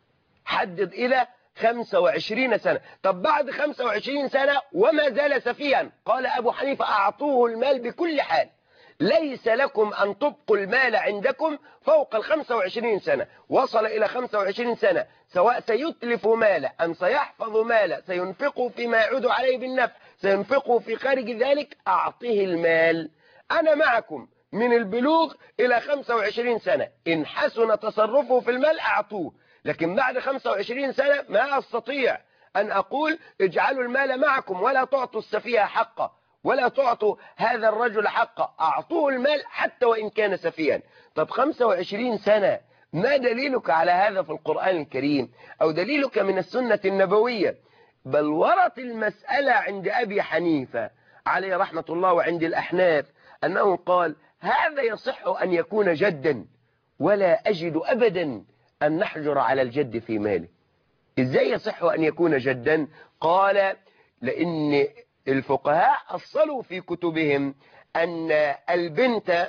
حدد إلى خمسة وعشرين سنة. طب بعد خمسة وعشرين سنة وما زال سفيها، قال أبو حنيفة أعطوه المال بكل حال، ليس لكم أن تبقوا المال عندكم فوق الخمسة وعشرين سنة. وصل إلى خمسة وعشرين سنة، سواء سيتلف ماله أم سيحفظ ماله، سينفقه فيما يعود عليه بالنفع، سينفقه في خارج ذلك، أعطيه المال. أنا معكم من البلوغ إلى خمسة وعشرين سنة، إن حسن تصرفه في المال أعطوه، لكن بعد خمسة وعشرين سنة ما أستطيع أن أقول اجعلوا المال معكم ولا تعطوا السفيه حقه ولا تعطوا هذا الرجل حقه، أعطوه المال حتى وإن كان سفيها. طب خمسة وعشرين سنة، ما دليلك على هذا في القرآن الكريم أو دليلك من السنة النبوية؟ بل ورت المسألة عند أبي حنيفة عليه رحمة الله وعند الأحناف أنه قال هذا يصح أن يكون جدا، ولا أجد أبدا أن نحجر على الجد في ماله. إزاي يصح أن يكون جدا؟ قال لأن الفقهاء أصلوا في كتبهم أن البنت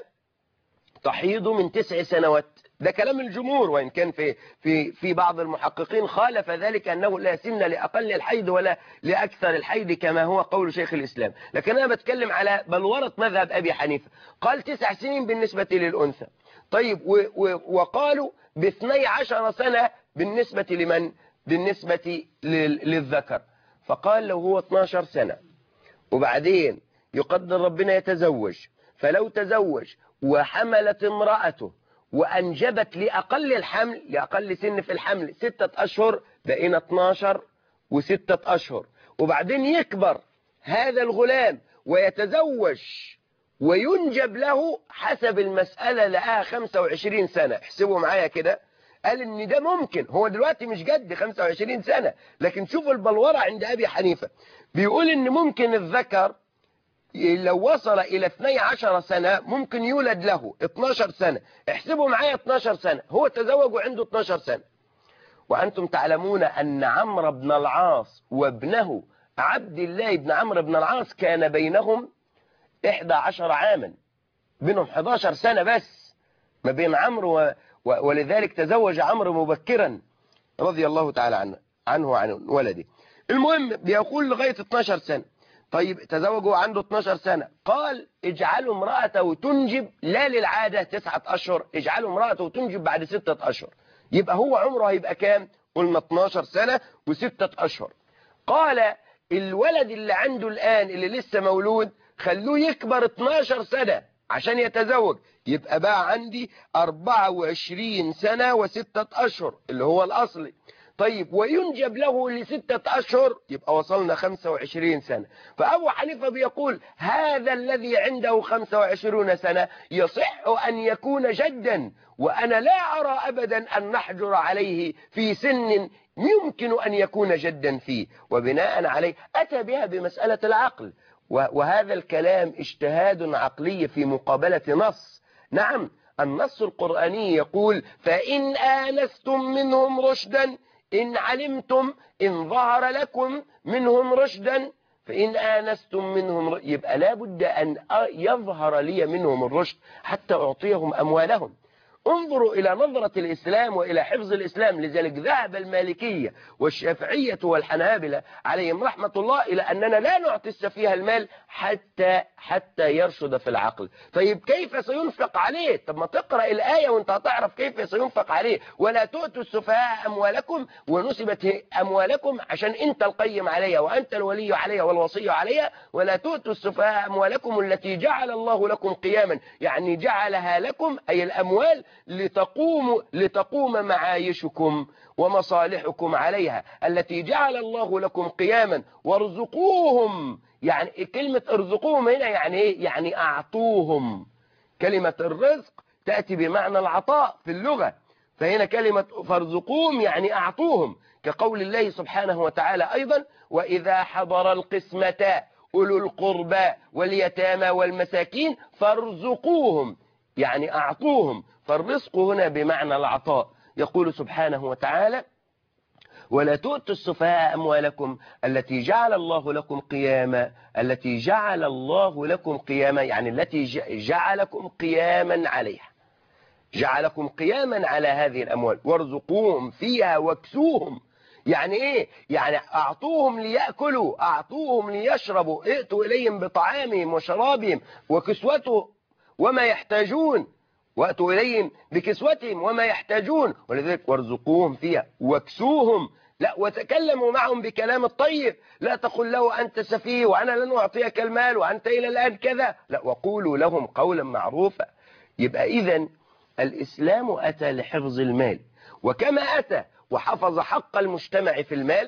تحيض من تسع سنوات، ده كلام الجمهور، وإن كان في في في بعض المحققين خالف ذلك أنه لا سن لأقل الحيض ولا لأكثر الحيض كما هو قول شيخ الإسلام. لكن أنا بتكلم على بلورة مذهب أبي حنيفة، قال تسع سنين بالنسبة للأنثى. طيب و و وقالوا باثني عشر سنة بالنسبة لمن؟ بالنسبة للذكر. فقال لو هو اثناشر سنة وبعدين يقدر ربنا يتزوج، فلو تزوج وحملت امرأته وأنجبت لأقل الحمل، لأقل سن في الحمل ستة أشهر، بقينا اثناشر وستة أشهر، وبعدين يكبر هذا الغلام ويتزوج وينجب له، حسب المسألة لقاها خمسة وعشرين سنة. احسبوا معايا كده، قال ان ده ممكن، هو دلوقتي مش جد خمسة وعشرين سنة، لكن شوفوا البلورة عند أبي حنيفة، بيقول ان ممكن الذكر لو وصل إلى اثني عشر سنة ممكن يولد له اثناشر سنة. احسبوا معايا اثناشر سنة، هو تزوج وعنده اثناشر سنة. وأنتم تعلمون أن عمرو بن العاص وابنه عبد الله بن عمرو بن العاص كان بينهم إحدى عشر عاما، بينهم إحدى عشرة سنة بس ما بين عمرو و... و... ولذلك تزوج عمرو مبكرا رضي الله تعالى عنه عنه وعن ولده. المهم بيقول لغاية اثناشر سنة. طيب تزوجوا عنده اثناشر سنة، قال اجعلوا امرأته تنجب لا للعادة تسعة أشهر، اجعلوا امرأته تنجب بعد ستة أشهر، يبقى هو عمره هيبقى كام؟ قلنا اثناشر سنة وستة أشهر. قال الولد اللي عنده الآن اللي لسه مولود خلوه يكبر اثناشر سنة عشان يتزوج، يبقى بقى عندي أربعة وعشرين سنة وستة أشهر اللي هو الأصلي. طيب وينجب له لستة أشهر، يبقى وصلنا خمسة وعشرين سنة. فأبو حنيفة بيقول هذا الذي عنده خمسة وعشرين سنة يصح أن يكون جدا، وأنا لا أرى أبدا أن نحجر عليه في سن يمكن أن يكون جدا فيه. وبناء عليه أتى بها بمسألة العقل، وهذا الكلام اجتهاد عقلي في مقابلة نص. نعم النص القرآني يقول فإن آنستم منهم رشدا، إن علمتم، إن ظهر لكم منهم رشدا، فإن آنستم منهم، يبقى لابد أن يظهر لي منهم الرشد حتى أعطيهم أموالهم. انظروا إلى نظرة الإسلام وإلى حفظ الإسلام. لذلك ذهب المالكية والشافعية والحنابلة عليهم رحمة الله إلى أننا لا نعطي السفيه المال حتى حتى يرشد في العقل. طيب كيف سينفق عليه؟ طب ما تقرأ الآية وانت هتعرف كيف سينفق عليه. ولا تؤتوا السفهاء أموالكم، ونسبت أموالكم عشان انت القيم عليها وأنت الولي عليها والوصي عليها. ولا تؤتوا السفهاء أموالكم التي جعل الله لكم قياما، يعني جعلها لكم أي الأموال لتقوم لتقوم معايشكم ومصالحكم عليها، التي جعل الله لكم قياما. وارزقوهم، يعني كلمة ارزقوهم هنا يعني ايه؟ يعني اعطوهم. كلمة الرزق تأتي بمعنى العطاء في اللغة، فهنا كلمة فارزقوهم يعني اعطوهم، كقول الله سبحانه وتعالى أيضا: وإذا حضر القسمة أولو القربى واليتامى والمساكين فارزقوهم، يعني أعطوهم. فالرزق هنا بمعنى العطاء. يقول سبحانه وتعالى: ولا تؤتوا السفهاء أموالكم التي جعل الله لكم قياما، التي جعل الله لكم قياما يعني التي جعلكم قياما عليها، جعلكم قياما على هذه الأموال. وارزقوهم فيها واكسوهم، يعني ايه؟ يعني اعطوهم ليأكلوا، اعطوهم ليشربوا، ائتوا اليهم بطعامهم وشرابهم وكسوتهم وما يحتاجون، واتوا اليهم بكسوتهم وما يحتاجون. ولذلك وارزقوهم فيها واكسوهم. لا، وتكلموا معهم بكلام الطيب، لا تقل له أنت سفيه وأنا لن أعطيك المال وأنت إلى الآن كذا، لا، وقولوا لهم قولا معروفا. يبقى إذن الإسلام أتى لحفظ المال، وكما أتى وحفظ حق المجتمع في المال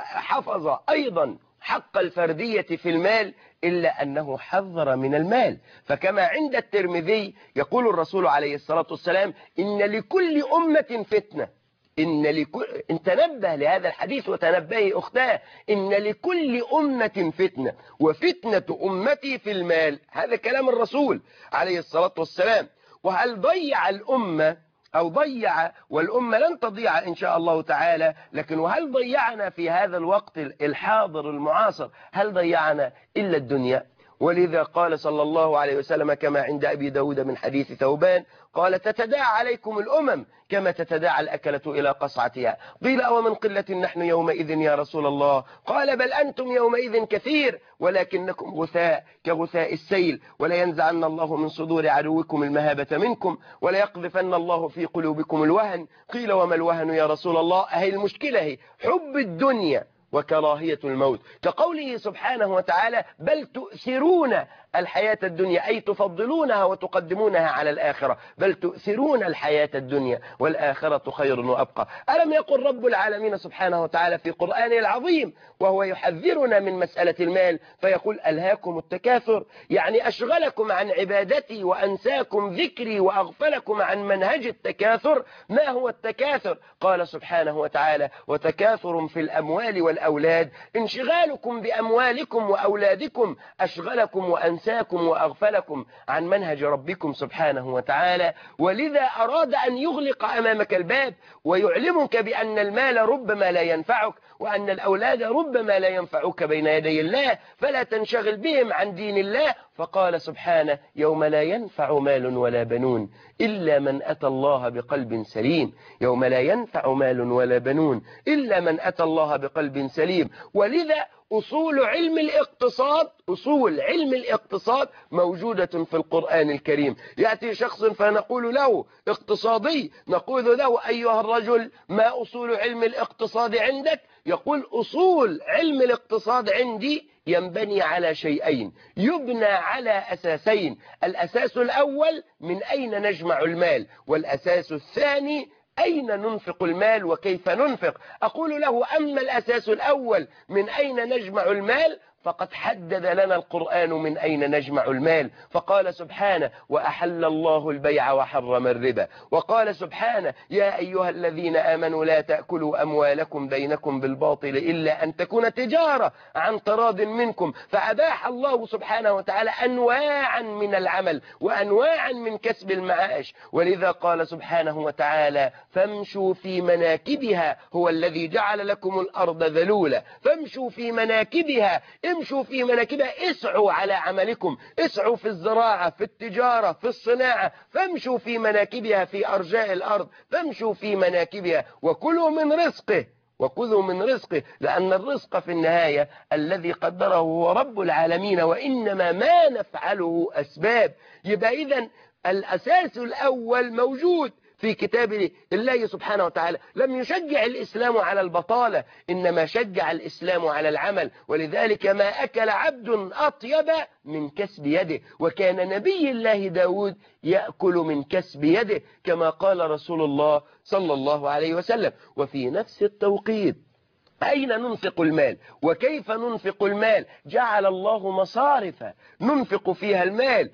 وحفظ أيضا حق الفردية في المال، إلا أنه حذر من المال. فكما عند الترمذي يقول الرسول عليه الصلاة والسلام: إن لكل أمة فتنة. إن لكل إن تنبه لهذا الحديث وتنبهي أختاه، إن لكل أمة فتنة وفتنة أمتي في المال. هذا كلام الرسول عليه الصلاة والسلام. وهل ضيع الأمة أو ضيع، والأمة لن تضيع إن شاء الله تعالى، لكن وهل ضيعنا في هذا الوقت الحاضر المعاصر، هل ضيعنا إلا الدنيا؟ ولذا قال صلى الله عليه وسلم كما عند أبي داود من حديث ثوبان قال: تتداعى عليكم الأمم كما تتداعى الأكلة إلى قصعتها. قيل: ومن قلة نحن يومئذ يا رسول الله؟ قال: بل أنتم يومئذ كثير ولكنكم غثاء كغثاء السيل، ولينزعن الله من صدور عدوكم المهابة منكم وليقذفن الله في قلوبكم الوهن. قيل: وما الوهن يا رسول الله؟ أهي المشكلة هي حب الدنيا وكراهية الموت، كقوله سبحانه وتعالى: بل تؤثرون الحياة الدنيا، أي تفضلونها وتقدمونها على الآخرة. بل تؤثرون الحياة الدنيا والآخرة خير وأبقى. ألم يقل رب العالمين سبحانه وتعالى في قرآنه العظيم وهو يحذرنا من مسألة المال فيقول: ألهاكم التكاثر، يعني أشغلكم عن عبادتي وأنساكم ذكري وأغفلكم عن منهج التكاثر. ما هو التكاثر؟ قال سبحانه وتعالى: وتكاثر في الأموال والأولاد، انشغالكم بأموالكم وأولادكم أشغلكم وأنساكم أنساكم وأغفلكم عن منهج ربكم سبحانه وتعالى. ولذا أراد أن يغلق أمامك الباب ويعلمك بأن المال ربما لا ينفعك، وأن الأولاد ربما لا ينفعك بين يدي الله، فلا تنشغل بهم عن دين الله. فقال سبحانه: يوم لا ينفع مال ولا بنون إلا من أتى الله بقلب سليم. يوم لا ينفع مال ولا بنون إلا من أتى الله بقلب سليم. ولذا أصول علم الاقتصاد أصول علم الاقتصاد موجودة في القرآن الكريم. يأتي شخص فنقول له اقتصادي، نقول له: أيها الرجل، ما أصول علم الاقتصاد عندك؟ يقول: أصول علم الاقتصاد عندي ينبني على شيئين، يبنى على أساسين. الأساس الأول: من أين نجمع المال، والأساس الثاني: أين ننفق المال وكيف ننفق. أقول له: أما الأساس الأول من أين نجمع المال فقد حدد لنا القرآن من أين نجمع المال، فقال سبحانه: وأحل الله البيع وحرم الربا. وقال سبحانه: يا أيها الذين آمنوا لا تأكلوا أموالكم بينكم بالباطل إلا أن تكون تجارة عن تراض منكم. فأباح الله سبحانه وتعالى أنواعا من العمل وأنواعا من كسب المعاش. ولذا قال سبحانه وتعالى: فامشوا في مناكبها، هو الذي جعل لكم الأرض ذلولا، فامشوا في مناكبها فامشوا في مناكبها. اسعوا على عملكم، اسعوا في الزراعة، في التجارة، في الصناعة، فامشوا في مناكبها في أرجاء الأرض، فامشوا في مناكبها وكلوا من رزقه، وكلوا من رزقه، لأن الرزق في النهاية الذي قدره هو رب العالمين، وإنما ما نفعله أسباب. يبقى إذن الأساس الأول موجود في كتاب الله سبحانه وتعالى. لم يشجع الإسلام على البطالة، إنما شجع الإسلام على العمل. ولذلك ما أكل عبد أطيب من كسب يده، وكان نبي الله داود يأكل من كسب يده كما قال رسول الله صلى الله عليه وسلم. وفي نفس التوقيت أين ننفق المال وكيف ننفق المال؟ جعل الله مصارف ننفق فيها المال،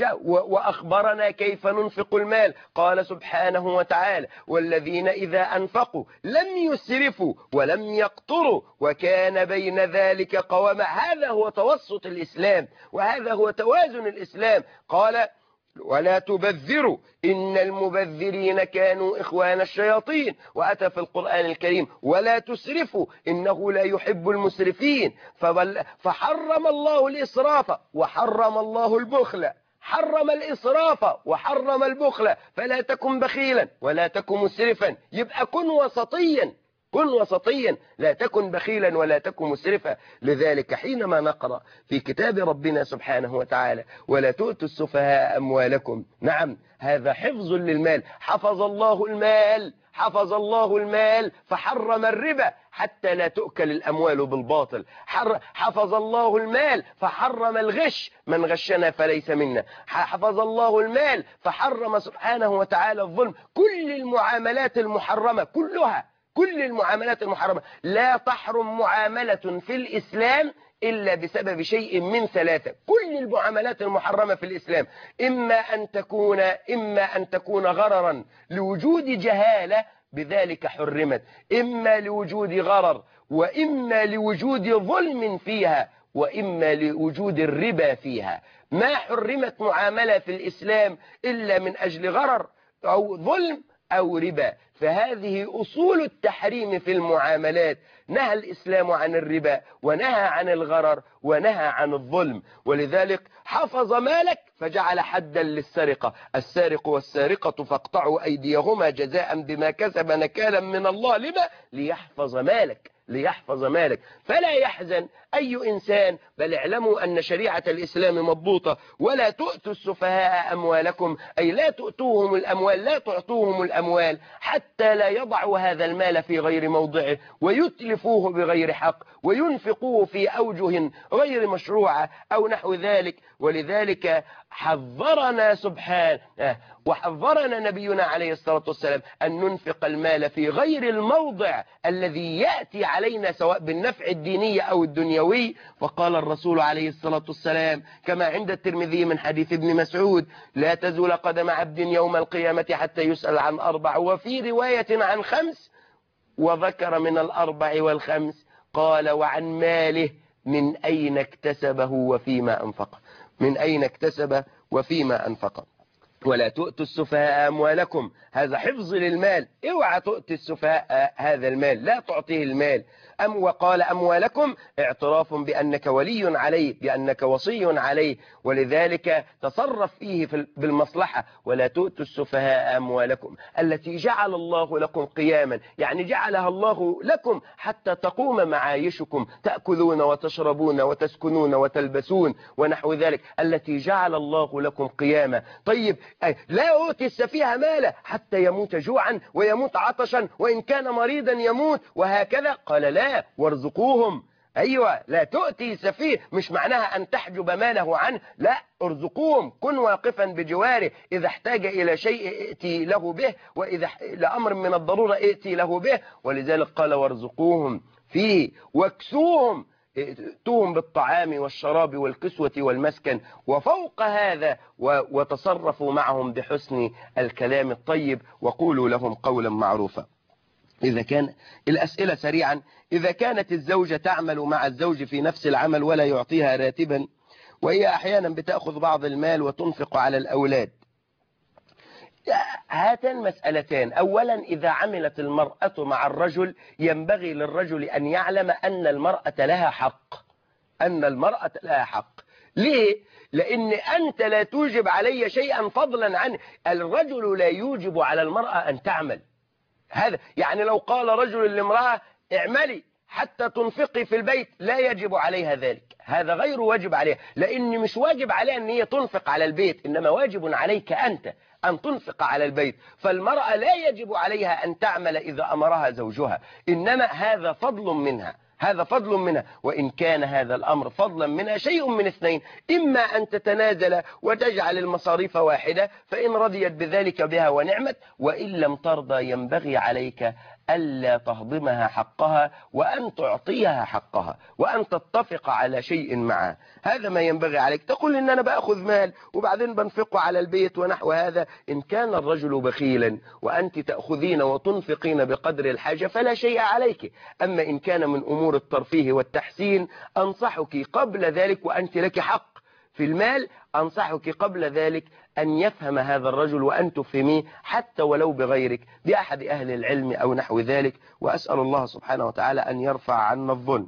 وأخبرنا كيف ننفق المال. قال سبحانه وتعالى: والذين إذا أنفقوا لم يسرفوا ولم يقتروا وكان بين ذلك قواما. هذا هو توسط الإسلام، وهذا هو توازن الإسلام. قال: ولا تبذروا إن المبذرين كانوا إخوان الشياطين. وأتى في القرآن الكريم: ولا تسرفوا إنه لا يحب المسرفين. فحرم الله الإسراف وحرم الله البخل، حرم الإسراف وحرم البخل. فلا تكن بخيلا ولا تكن مسرفا. يبقى كن وسطيا، كن وسطيا، لا تكن بخيلا ولا تكن مسرفا. لذلك حينما نقرأ في كتاب ربنا سبحانه وتعالى: ولا تؤتوا السفهاء أموالكم، نعم هذا حفظ للمال. حفظ الله المال، حفظ الله المال فحرم الربا حتى لا تؤكل الأموال بالباطل. حفظ الله المال فحرم الغش، من غشنا فليس منا. حفظ الله المال فحرم سبحانه وتعالى الظلم. كل المعاملات المحرمة كلها، كل المعاملات المحرمة لا تحرم معاملة في الإسلام إلا بسبب شيء من ثلاثة. كل المعاملات المحرمة في الإسلام إما أن تكون إما أن تكون غررا لوجود جهالة بذلك حرمت، إما لوجود غرر، وإما لوجود ظلم فيها، وإما لوجود الربا فيها. ما حرمت معاملة في الإسلام إلا من أجل غرر أو ظلم أو ربا. فهذه أصول التحريم في المعاملات. نهى الإسلام عن الربا، ونهى عن الغرر، ونهى عن الظلم. ولذلك حفظ مالك فجعل حدا للسرقة: السارق والسارقة فاقطعوا أيديهما جزاء بما كسب نكالا من الله. لما؟ ليحفظ مالك، ليحفظ مالك. فلا يحزن أي إنسان، بل اعلموا أن شريعة الإسلام مضبوطة. ولا تؤتوا السفهاء أموالكم، أي لا تؤتوهم الأموال، لا تعطوهم الأموال حتى لا يضعوا هذا المال في غير موضعه ويتلفوه بغير حق وينفقوه في أوجه غير مشروعة أو نحو ذلك. ولذلك حذرنا سبحانه وحذرنا نبينا عليه الصلاة والسلام أن ننفق المال في غير الموضع الذي يأتي علينا سواء بالنفع الديني أو الدنيوي. فقال الرسول عليه الصلاة والسلام كما عند الترمذي من حديث ابن مسعود: لا تزول قدم عبد يوم القيامة حتى يسأل عن أربع، وفي رواية عن خمس، وذكر من الأربع والخمس قال: وعن ماله من أين اكتسبه وفيما أنفقه، من أين اكتسب وفيما أنفقه. ولا تؤتوا السفهاء أموالكم، هذا حفظ للمال. اوعى تؤتي السفهاء هذا المال، لا تعطيه المال. أم وقال أموالكم اعتراف بأنك ولي عليه، بأنك وصي عليه، ولذلك تصرف فيه بالمصلحة. ولا تؤتوا السفهاء أموالكم التي جعل الله لكم قياما، يعني جعلها الله لكم حتى تقوم معايشكم، تأكلون وتشربون وتسكنون وتلبسون ونحو ذلك، التي جعل الله لكم قياما. طيب لا أؤتي السفيه ماله حتى يموت جوعا ويموت عطشا وإن كان مريضا يموت وهكذا. قال: لا، وارزقوهم. أيوة، لا تؤتي سفيه مش معناها أن تحجب ماله عنه، لا، ارزقوهم، كن واقفا بجواره، إذا احتاج إلى شيء ائتي له به، وإذا لأمر من الضرورة ائتي له به. ولذلك قال: وارزقوهم فيه واكسوهم، ائتوهم بالطعام والشراب والكسوة والمسكن، وفوق هذا وتصرفوا معهم بحسن الكلام الطيب وقولوا لهم قولا معروفا. إذا كان الأسئلة سريعا: إذا كانت الزوجة تعمل مع الزوج في نفس العمل ولا يعطيها راتبا، وهي أحيانا بتأخذ بعض المال وتنفق على الأولاد، هاتان مسألتان. أولا، إذا عملت المرأة مع الرجل ينبغي للرجل أن يعلم أن المرأة لها حق، أن المرأة لها حق. ليه؟ لأن أنت لا توجب علي شيئا فضلا عنه. الرجل لا يوجب على المرأة أن تعمل. هذا يعني لو قال رجل لامرأة اعملي حتى تنفقي في البيت، لا يجب عليها ذلك، هذا غير واجب عليها، لأن مش واجب عليها أن هي تنفق على البيت، إنما واجب عليك أنت أن تنفق على البيت. فالمرأة لا يجب عليها أن تعمل إذا أمرها زوجها، إنما هذا فضل منها، هذا فضل منها. وإن كان هذا الأمر فضلا منها شيء من اثنين: إما أن تتنازل وتجعل المصاريف واحدة، فإن رضيت بذلك بها ونعمت، وإن لم ترضى ينبغي عليك ألا تهضمها حقها، وأن تعطيها حقها، وأن تتفق على شيء معها. هذا ما ينبغي عليك. تقول إن أنا بأخذ مال وبعدين بنفقه على البيت ونحو هذا. إن كان الرجل بخيلا وأنت تأخذين وتنفقين بقدر الحاجة فلا شيء عليك. أما إن كان من أمور الترفيه والتحسين أنصحك قبل ذلك، وأنت لك حق في المال، أنصحك قبل ذلك أن يفهم هذا الرجل وأن تفهميه حتى ولو بغيرك، بأحد أهل العلم أو نحو ذلك. وأسأل الله سبحانه وتعالى أن يرفع عنا الظلم.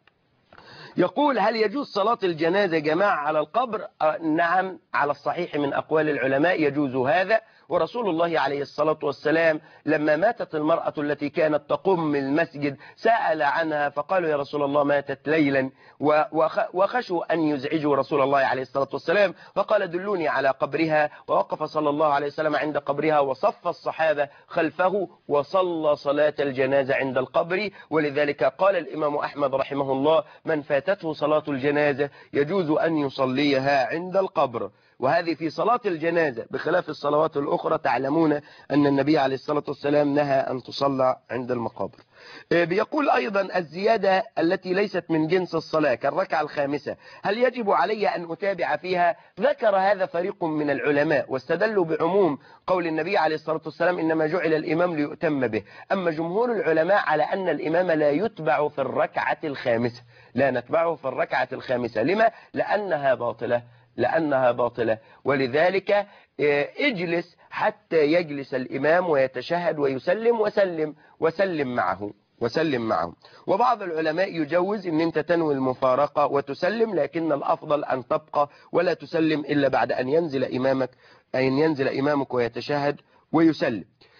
يقول: هل يجوز صلاة الجنازة جماعة على القبر؟ نعم، على الصحيح من أقوال العلماء يجوز هذا. ورسول الله عليه الصلاة والسلام لما ماتت المرأة التي كانت تقوم المسجد سأل عنها فقالوا: يا رسول الله ماتت ليلا، وخشوا أن يزعجوا رسول الله عليه الصلاة والسلام، فقال: دلوني على قبرها. ووقف صلى الله عليه وسلم عند قبرها وصف الصحابة خلفه وصلى صلاة الجنازة عند القبر. ولذلك قال الإمام أحمد رحمه الله: من فاتته صلاة الجنازة يجوز أن يصليها عند القبر. وهذه في صلاة الجنازة، بخلاف الصلوات الأخرى تعلمون أن النبي عليه الصلاة والسلام نهى أن تصلى عند المقابر. بيقول أيضا: الزيادة التي ليست من جنس الصلاة كالركعة الخامسة هل يجب علي أن أتابع فيها؟ ذكر هذا فريق من العلماء واستدلوا بعموم قول النبي عليه الصلاة والسلام: إنما جعل الإمام ليؤتم به. أما جمهور العلماء على أن الإمام لا يتبع في الركعة الخامسة، لا نتبعه في الركعة الخامسة. لما؟ لأنها باطلة، لأنها باطلة. ولذلك اجلس حتى يجلس الإمام ويتشهد ويسلم وسلم وسلم معه وسلم معه. وبعض العلماء يجوز ان انت تنوي المفارقة وتسلم، لكن الافضل ان تبقى ولا تسلم الا بعد ان ينزل امامك، ان ينزل امامك ويتشهد ويسلم.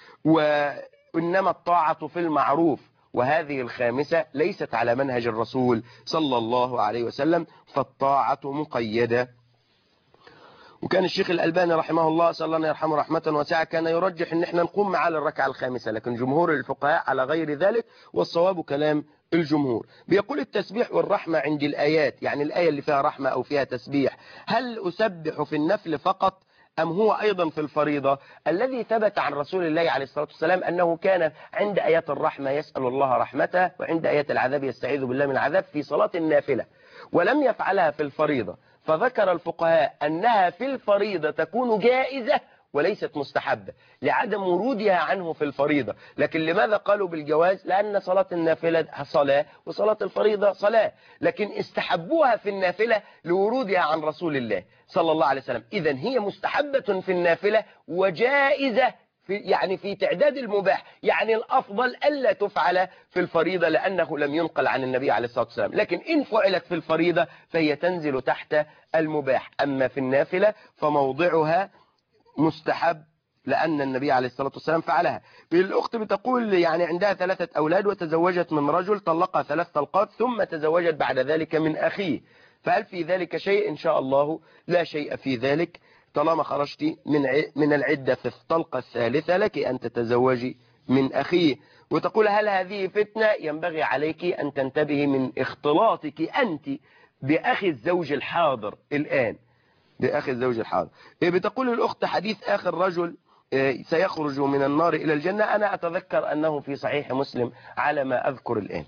وانما الطاعة في المعروف، وهذه الخامسة ليست على منهج الرسول صلى الله عليه وسلم، فالطاعة مقيدة. وكان الشيخ الألباني رحمه الله صلى الله يرحمه رحمة واسعة كان يرجح ان احنا نقوم معاه للركعة الخامسة، لكن جمهور الفقهاء على غير ذلك، والصواب كلام الجمهور. بيقول: التسبيح والرحمة عند الآيات، يعني الآية اللي فيها رحمة أو فيها تسبيح، هل أسبح في النفل فقط أم هو أيضا في الفريضة؟ الذي ثبت عن رسول الله عليه الصلاة والسلام أنه كان عند آيات الرحمة يسأل الله رحمته، وعند آيات العذاب يستعيذ بالله من العذاب في صلاة النافلة، ولم يفعلها في الفريضة. فذكر الفقهاء أنها في الفريضة تكون جائزة وليست مستحبة لعدم ورودها عنه في الفريضة. لكن لماذا قالوا بالجواز؟ لأن صلاة النافلة صلاة وصلاة الفريضة صلاة، لكن استحبوها في النافلة لورودها عن رسول الله صلى الله عليه وسلم. إذن هي مستحبة في النافلة وجائزة في يعني في تعداد المباح، يعني الأفضل ألا تفعل في الفريضة لأنه لم ينقل عن النبي عليه الصلاة والسلام. لكن إن فعلت في الفريضة فهي تنزل تحت المباح. أما في النافلة فموضعها مستحب لأن النبي عليه الصلاة والسلام فعلها. الأخت بتقول يعني عندها ثلاثة أولاد وتزوجت من رجل طلقها ثلاث طلقات ثم تزوجت بعد ذلك من أخيه، فهل في ذلك شيء؟ إن شاء الله لا شيء في ذلك، طالما خرجتي من من العدة في الطلقة الثالثة لك أن تتزوجي من أخيه. وتقول: هل هذه فتنة؟ ينبغي عليك أن تنتبهي من اختلاطك أنت بأخي الزوج الحاضر الآن، بأخي الزوج الحاضر. بتقول الأخت: حديث آخر رجل سيخرج من النار إلى الجنة، أنا أتذكر أنه في صحيح مسلم على ما أذكر الآن.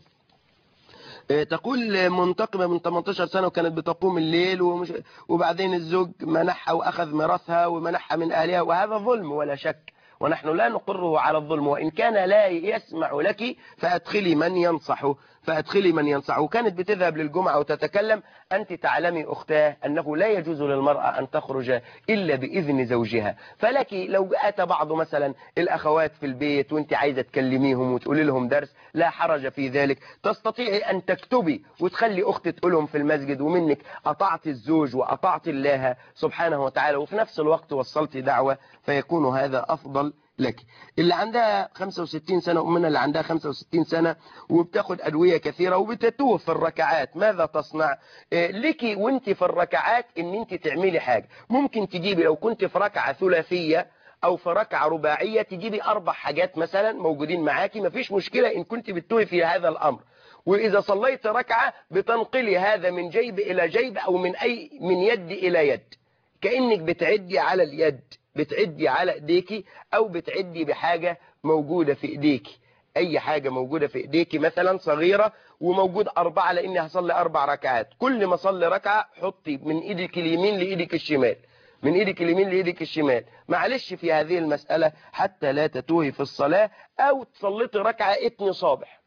تقول: منتقبة من ثمانية عشر سنة وكانت بتقوم الليل ومش وبعدين الزوج منحها وأخذ ميراثها ومنحها من أهلها، وهذا ظلم ولا شك، ونحن لا نقره على الظلم، وإن كان لا يسمع لك فأدخلي من ينصحه فأدخلي من ينصح. وكانت بتذهب للجمعة وتتكلم. أنت تعلمي أختاه أنه لا يجوز للمرأة أن تخرج إلا بإذن زوجها. فلك لو أتى بعض مثلا الأخوات في البيت وأنت عايزة تكلميهم وتقولي لهم درس لا حرج في ذلك، تستطيعي أن تكتبي وتخلي أختي تقولهم في المسجد، ومنك أطعت الزوج وأطعت الله سبحانه وتعالى، وفي نفس الوقت وصلت دعوة، فيكون هذا أفضل لك. اللي عندها خمسة وستين سنة، أمنا اللي عندها خمسة وستين سنة وبتاخد أدوية كثيرة وبتتوه في الركعات، ماذا تصنع؟ إيه لك وانت في الركعات ان انت تعملي حاجة. ممكن تجيبي لو كنت في ركعة ثلاثية او في ركعة رباعية تجيبي اربع حاجات مثلا موجودين معاكي، مفيش مشكلة ان كنت بتتوه في هذا الامر. واذا صليت ركعة بتنقلي هذا من جيب الى جيب او من اي من يد الى يد، كأنك بتعدي على اليد، بتعدي على ايديكي او بتعدي بحاجة موجودة في ايديكي، اي حاجة موجودة في ايديكي مثلا صغيرة وموجود اربعة لاني هصلي اربع ركعات، كل ما صلي ركعة حطي من ايدك اليمين لايدك الشمال، من ايدك اليمين لايدك الشمال، معلش في هذه المسألة حتى لا تتوهي في الصلاة. او تصليتي ركعة اتني صابح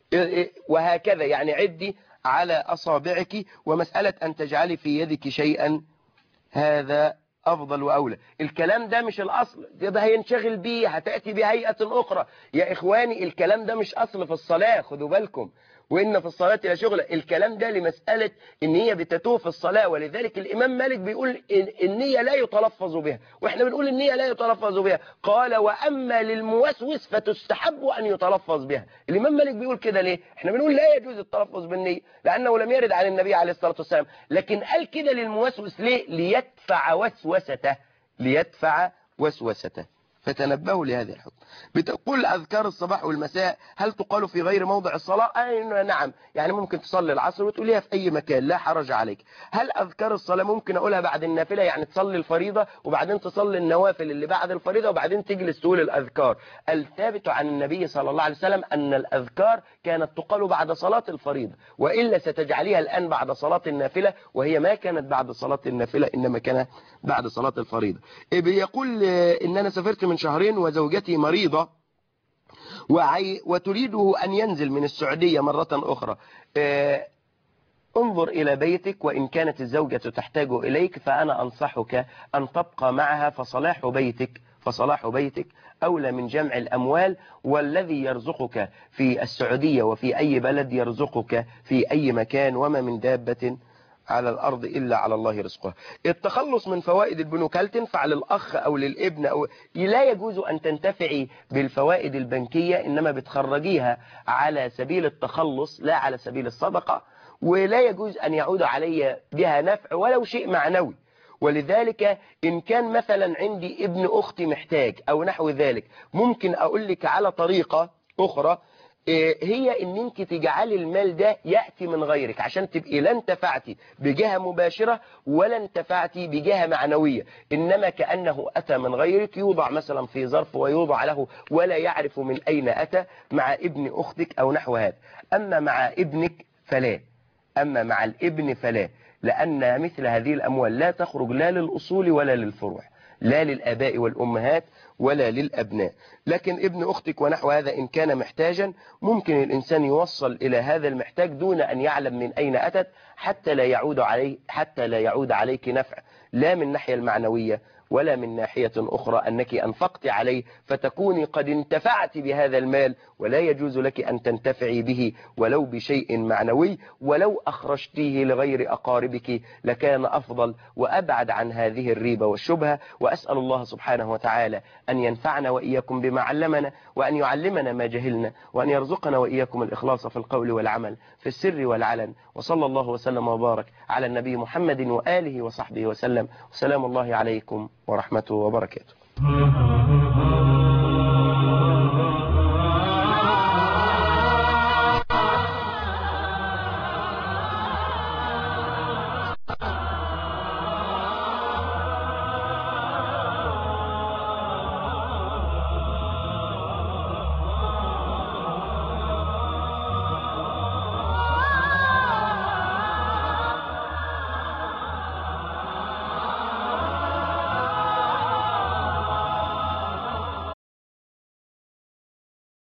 وهكذا، يعني عدي على اصابعك. ومسألة ان تجعلي في يدك شيئا هذا أفضل وأولى. الكلام ده مش الأصل، ده هينشغل بيه، هتأتي بهيئة أخرى. يا إخواني الكلام ده مش أصل في الصلاة، خدوا بالكم. وإن في الصلاة لا شغل، الكلام ده لمسألة إن هي بتتوه في الصلاة. ولذلك الإمام مالك بيقول إن النية لا يتلفظ بها، وإحنا بنقول النية لا يتلفظ بها. قال وأما للموسوس فتستحب أن يتلفظ بها. الإمام مالك بيقول كده ليه؟ إحنا بنقول لا يجوز التلفظ بالنية لأنه لم يرد عن النبي عليه الصلاة والسلام، لكن قال كده للموسوس ليه؟ ليدفع وسوسته، ليدفع وسوسته. فتنبهوا لهذه الحكم. بتقول أذكار الصباح والمساء هل تقال في غير موضع الصلاة؟ أي نعم، يعني ممكن تصلي العصر وتقوليها في أي مكان لا حرج عليك. هل أذكار الصلاة ممكن أقولها بعد النافلة، يعني تصلي الفريضة وبعدين تصلي النوافل اللي بعد الفريضة وبعدين تجلس تقول الأذكار؟ الثابت عن النبي صلى الله عليه وسلم أن الأذكار كانت تقال بعد صلاة الفريضة، وإلا ستجعليها الآن بعد صلاة النافلة، وهي ما كانت بعد صلاة النافلة إنما كانت بعد صلاة الفريضة. بيقول إن أنا سافرت من شهرين وزوجتي مريضة وعي وتريده أن ينزل من السعودية مرة أخرى. اه انظر إلى بيتك، وإن كانت الزوجة تحتاج إليك فأنا أنصحك أن تبقى معها، فصلاح بيتك فصلاح بيتك أولى من جمع الأموال. والذي يرزقك في السعودية وفي أي بلد يرزقك في أي مكان، وما من دابة على الأرض إلا على الله رزقها. التخلص من فوائد البنوك هل تنفع للأخ أو للابن؟ أو لا يجوز أن تنتفعي بالفوائد البنكية، إنما بتخرجيها على سبيل التخلص لا على سبيل الصدقة، ولا يجوز أن يعود علي بها نفع ولو شيء معنوي. ولذلك إن كان مثلا عندي ابن أختي محتاج أو نحو ذلك، ممكن أقول لك على طريقة أخرى، هي ان انت تجعلي المال ده يأتي من غيرك، عشان تبقي لا انتفعتي بجهة مباشرة ولا انتفعتي بجهة معنوية، انما كأنه اتى من غيرك، يوضع مثلا في ظرف ويوضع له ولا يعرف من اين اتى، مع ابن اختك او نحو هذا. اما مع ابنك فلا، اما مع الابن فلا، لان مثل هذه الاموال لا تخرج لا للاصول ولا للفروع، لا للآباء والأمهات ولا للأبناء. لكن ابن أختك ونحو هذا إن كان محتاجا، ممكن الإنسان يوصل إلى هذا المحتاج دون أن يعلم من أين أتت، حتى لا يعود عليه حتى لا يعود عليك نفع، لا من الناحية المعنوية ولا من ناحية أخرى أنك أنفقت عليه فتكوني قد انتفعت بهذا المال، ولا يجوز لك أن تنتفعي به ولو بشيء معنوي. ولو أخرجتيه لغير أقاربك لكان أفضل وأبعد عن هذه الريبة والشبهة. وأسأل الله سبحانه وتعالى أن ينفعنا وإياكم بما علمنا، وأن يعلمنا ما جهلنا، وأن يرزقنا وإياكم الإخلاص في القول والعمل في السر والعلن. وصلى الله وسلم وبارك على النبي محمد وآله وصحبه وسلم. وسلام الله عليكم ورحمته وبركاته.